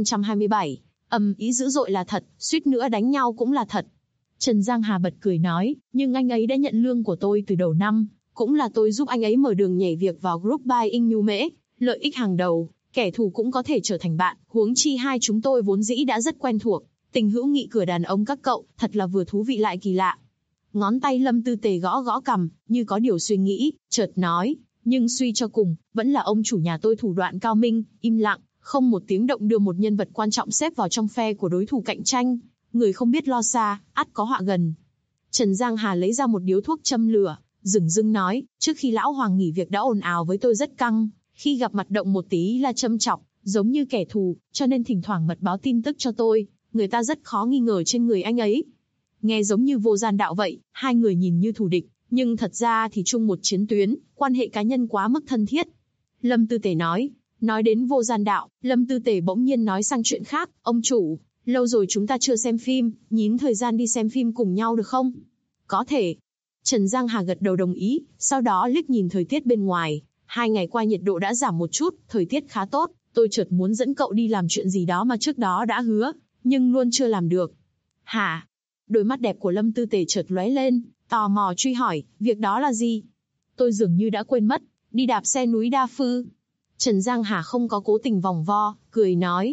[SPEAKER 2] 9527. Ầm ĩ dữ dội là thật, suýt nữa đánh nhau cũng là thật. Trần Giang Hà bật cười nói, nhưng anh ấy đã nhận lương của tôi từ đầu năm, cũng là tôi giúp anh ấy mở đường nhảy việc vào group buying Nhu Mễ, lợi ích hàng đầu, kẻ thù cũng có thể trở thành bạn, huống chi hai chúng tôi vốn dĩ đã rất quen thuộc, tình hữu nghị cửa đàn ông các cậu, thật là vừa thú vị lại kỳ lạ. Ngón tay Lâm Tư Tề gõ gõ cằm, như có điều suy nghĩ, chợt nói, nhưng suy cho cùng, vẫn là ông chủ nhà tôi thủ đoạn cao minh, im lặng, không một tiếng động đưa một nhân vật quan trọng xếp vào trong phe của đối thủ cạnh tranh. Người không biết lo xa, ắt có họa gần. Trần Giang Hà lấy ra một điếu thuốc châm lửa, dửng dưng nói, trước khi lão Hoàng nghỉ việc đã ồn ào với tôi rất căng, khi gặp mặt động một tí là châm chọc, giống như kẻ thù, cho nên thỉnh thoảng mật báo tin tức cho tôi, người ta rất khó nghi ngờ trên người anh ấy. Nghe giống như vô gian đạo vậy, hai người nhìn như thù địch, nhưng thật ra thì chung một chiến tuyến, quan hệ cá nhân quá mức thân thiết. Lâm Tư Tề nói đến vô gian đạo, Lâm Tư Tề bỗng nhiên nói sang chuyện khác, ông chủ, lâu rồi chúng ta chưa xem phim, nhín thời gian đi xem phim cùng nhau được không? Có thể. Trần Giang Hà gật đầu đồng ý, sau đó liếc nhìn thời tiết bên ngoài, 2 ngày qua nhiệt độ đã giảm một chút, thời tiết khá tốt, tôi chợt muốn dẫn cậu đi làm chuyện gì đó mà trước đó đã hứa, nhưng luôn chưa làm được. Hả? Đôi mắt đẹp của Lâm Tư Tề chợt lóe lên, tò mò truy hỏi, việc đó là gì? Tôi dường như đã quên mất, đi đạp xe núi Đa Phư. Trần Giang Hà không có cố tình vòng vo, cười nói.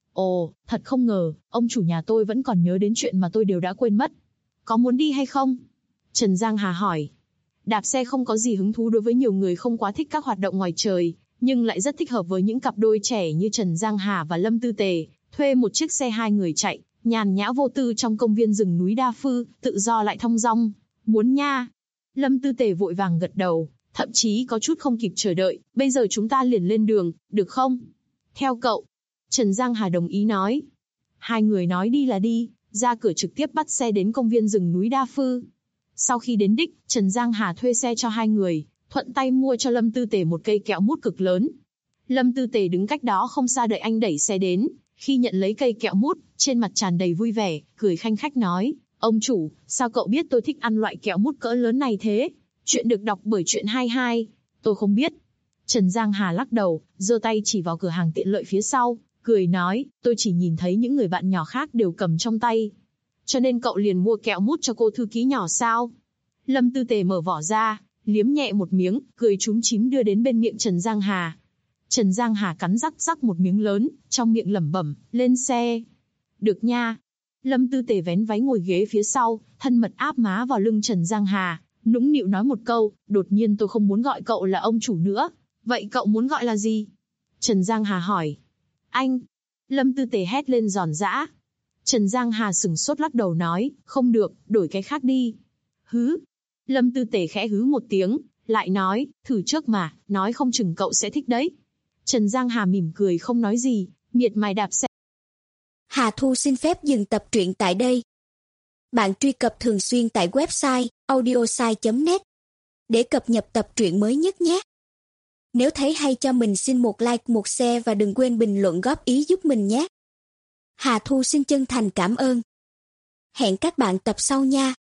[SPEAKER 2] Ồ, thật không ngờ, ông chủ nhà tôi vẫn còn nhớ đến chuyện mà tôi đều đã quên mất. Có muốn đi hay không? Trần Giang Hà hỏi. Đạp xe không có gì hứng thú đối với nhiều người không quá thích các hoạt động ngoài trời, nhưng lại rất thích hợp với những cặp đôi trẻ như Trần Giang Hà và Lâm Tư Tề, thuê một chiếc xe hai người chạy, nhàn nhã vô tư trong công viên rừng núi Đa Phư, tự do lại thong dong. Muốn nha. Lâm Tư Tề vội vàng gật đầu, thậm chí có chút không kịp chờ đợi, bây giờ chúng ta liền lên đường, được không? Theo cậu. Trần Giang Hà đồng ý nói. Hai người nói đi là đi, ra cửa trực tiếp bắt xe đến công viên rừng núi Đa Phư. Sau khi đến đích, Trần Giang Hà thuê xe cho hai người, thuận tay mua cho Lâm Tư Tề một cây kẹo mút cực lớn. Lâm Tư Tề đứng cách đó không xa đợi anh đẩy xe đến, khi nhận lấy cây kẹo mút, trên mặt tràn đầy vui vẻ, cười khanh khách nói, ông chủ, sao cậu biết tôi thích ăn loại kẹo mút cỡ lớn này thế? Chuyện được đọc bởi Truyện 22, tôi không biết. Trần Giang Hà lắc đầu, giơ tay chỉ vào cửa hàng tiện lợi phía sau, cười nói, tôi chỉ nhìn thấy những người bạn nhỏ khác đều cầm trong tay. Cho nên cậu liền mua kẹo mút cho cô thư ký nhỏ sao? Lâm Tư Tề mở vỏ ra, liếm nhẹ một miếng, cười chúm chím đưa đến bên miệng Trần Giang Hà. Trần Giang Hà cắn rắc rắc một miếng lớn, trong miệng lẩm bẩm, lên xe. Được nha. Lâm Tư Tề vén váy ngồi ghế phía sau, thân mật áp má vào lưng Trần Giang Hà, nũng nịu nói một câu, đột nhiên tôi không muốn gọi cậu là ông chủ nữa. Vậy cậu muốn gọi là gì? Trần Giang Hà hỏi. Anh. Lâm Tư Tề hét lên giòn giã. Trần Giang Hà sửng sốt lắc đầu nói, không được, đổi cái khác đi. Hứ. Lâm Tư Tề khẽ hứ một tiếng, lại nói, thử trước mà, nói không chừng cậu sẽ thích đấy. Trần Giang Hà mỉm cười không nói gì, miệt mài đạp xe.
[SPEAKER 3] Hà Thu xin phép dừng tập truyện tại đây. Bạn truy cập thường xuyên tại website audiosai.net để cập nhật tập truyện mới nhất nhé. Nếu thấy hay cho mình xin một like, một share và đừng quên bình luận góp ý giúp mình nhé. Hà Thu xin chân thành cảm ơn. Hẹn các bạn tập sau nha.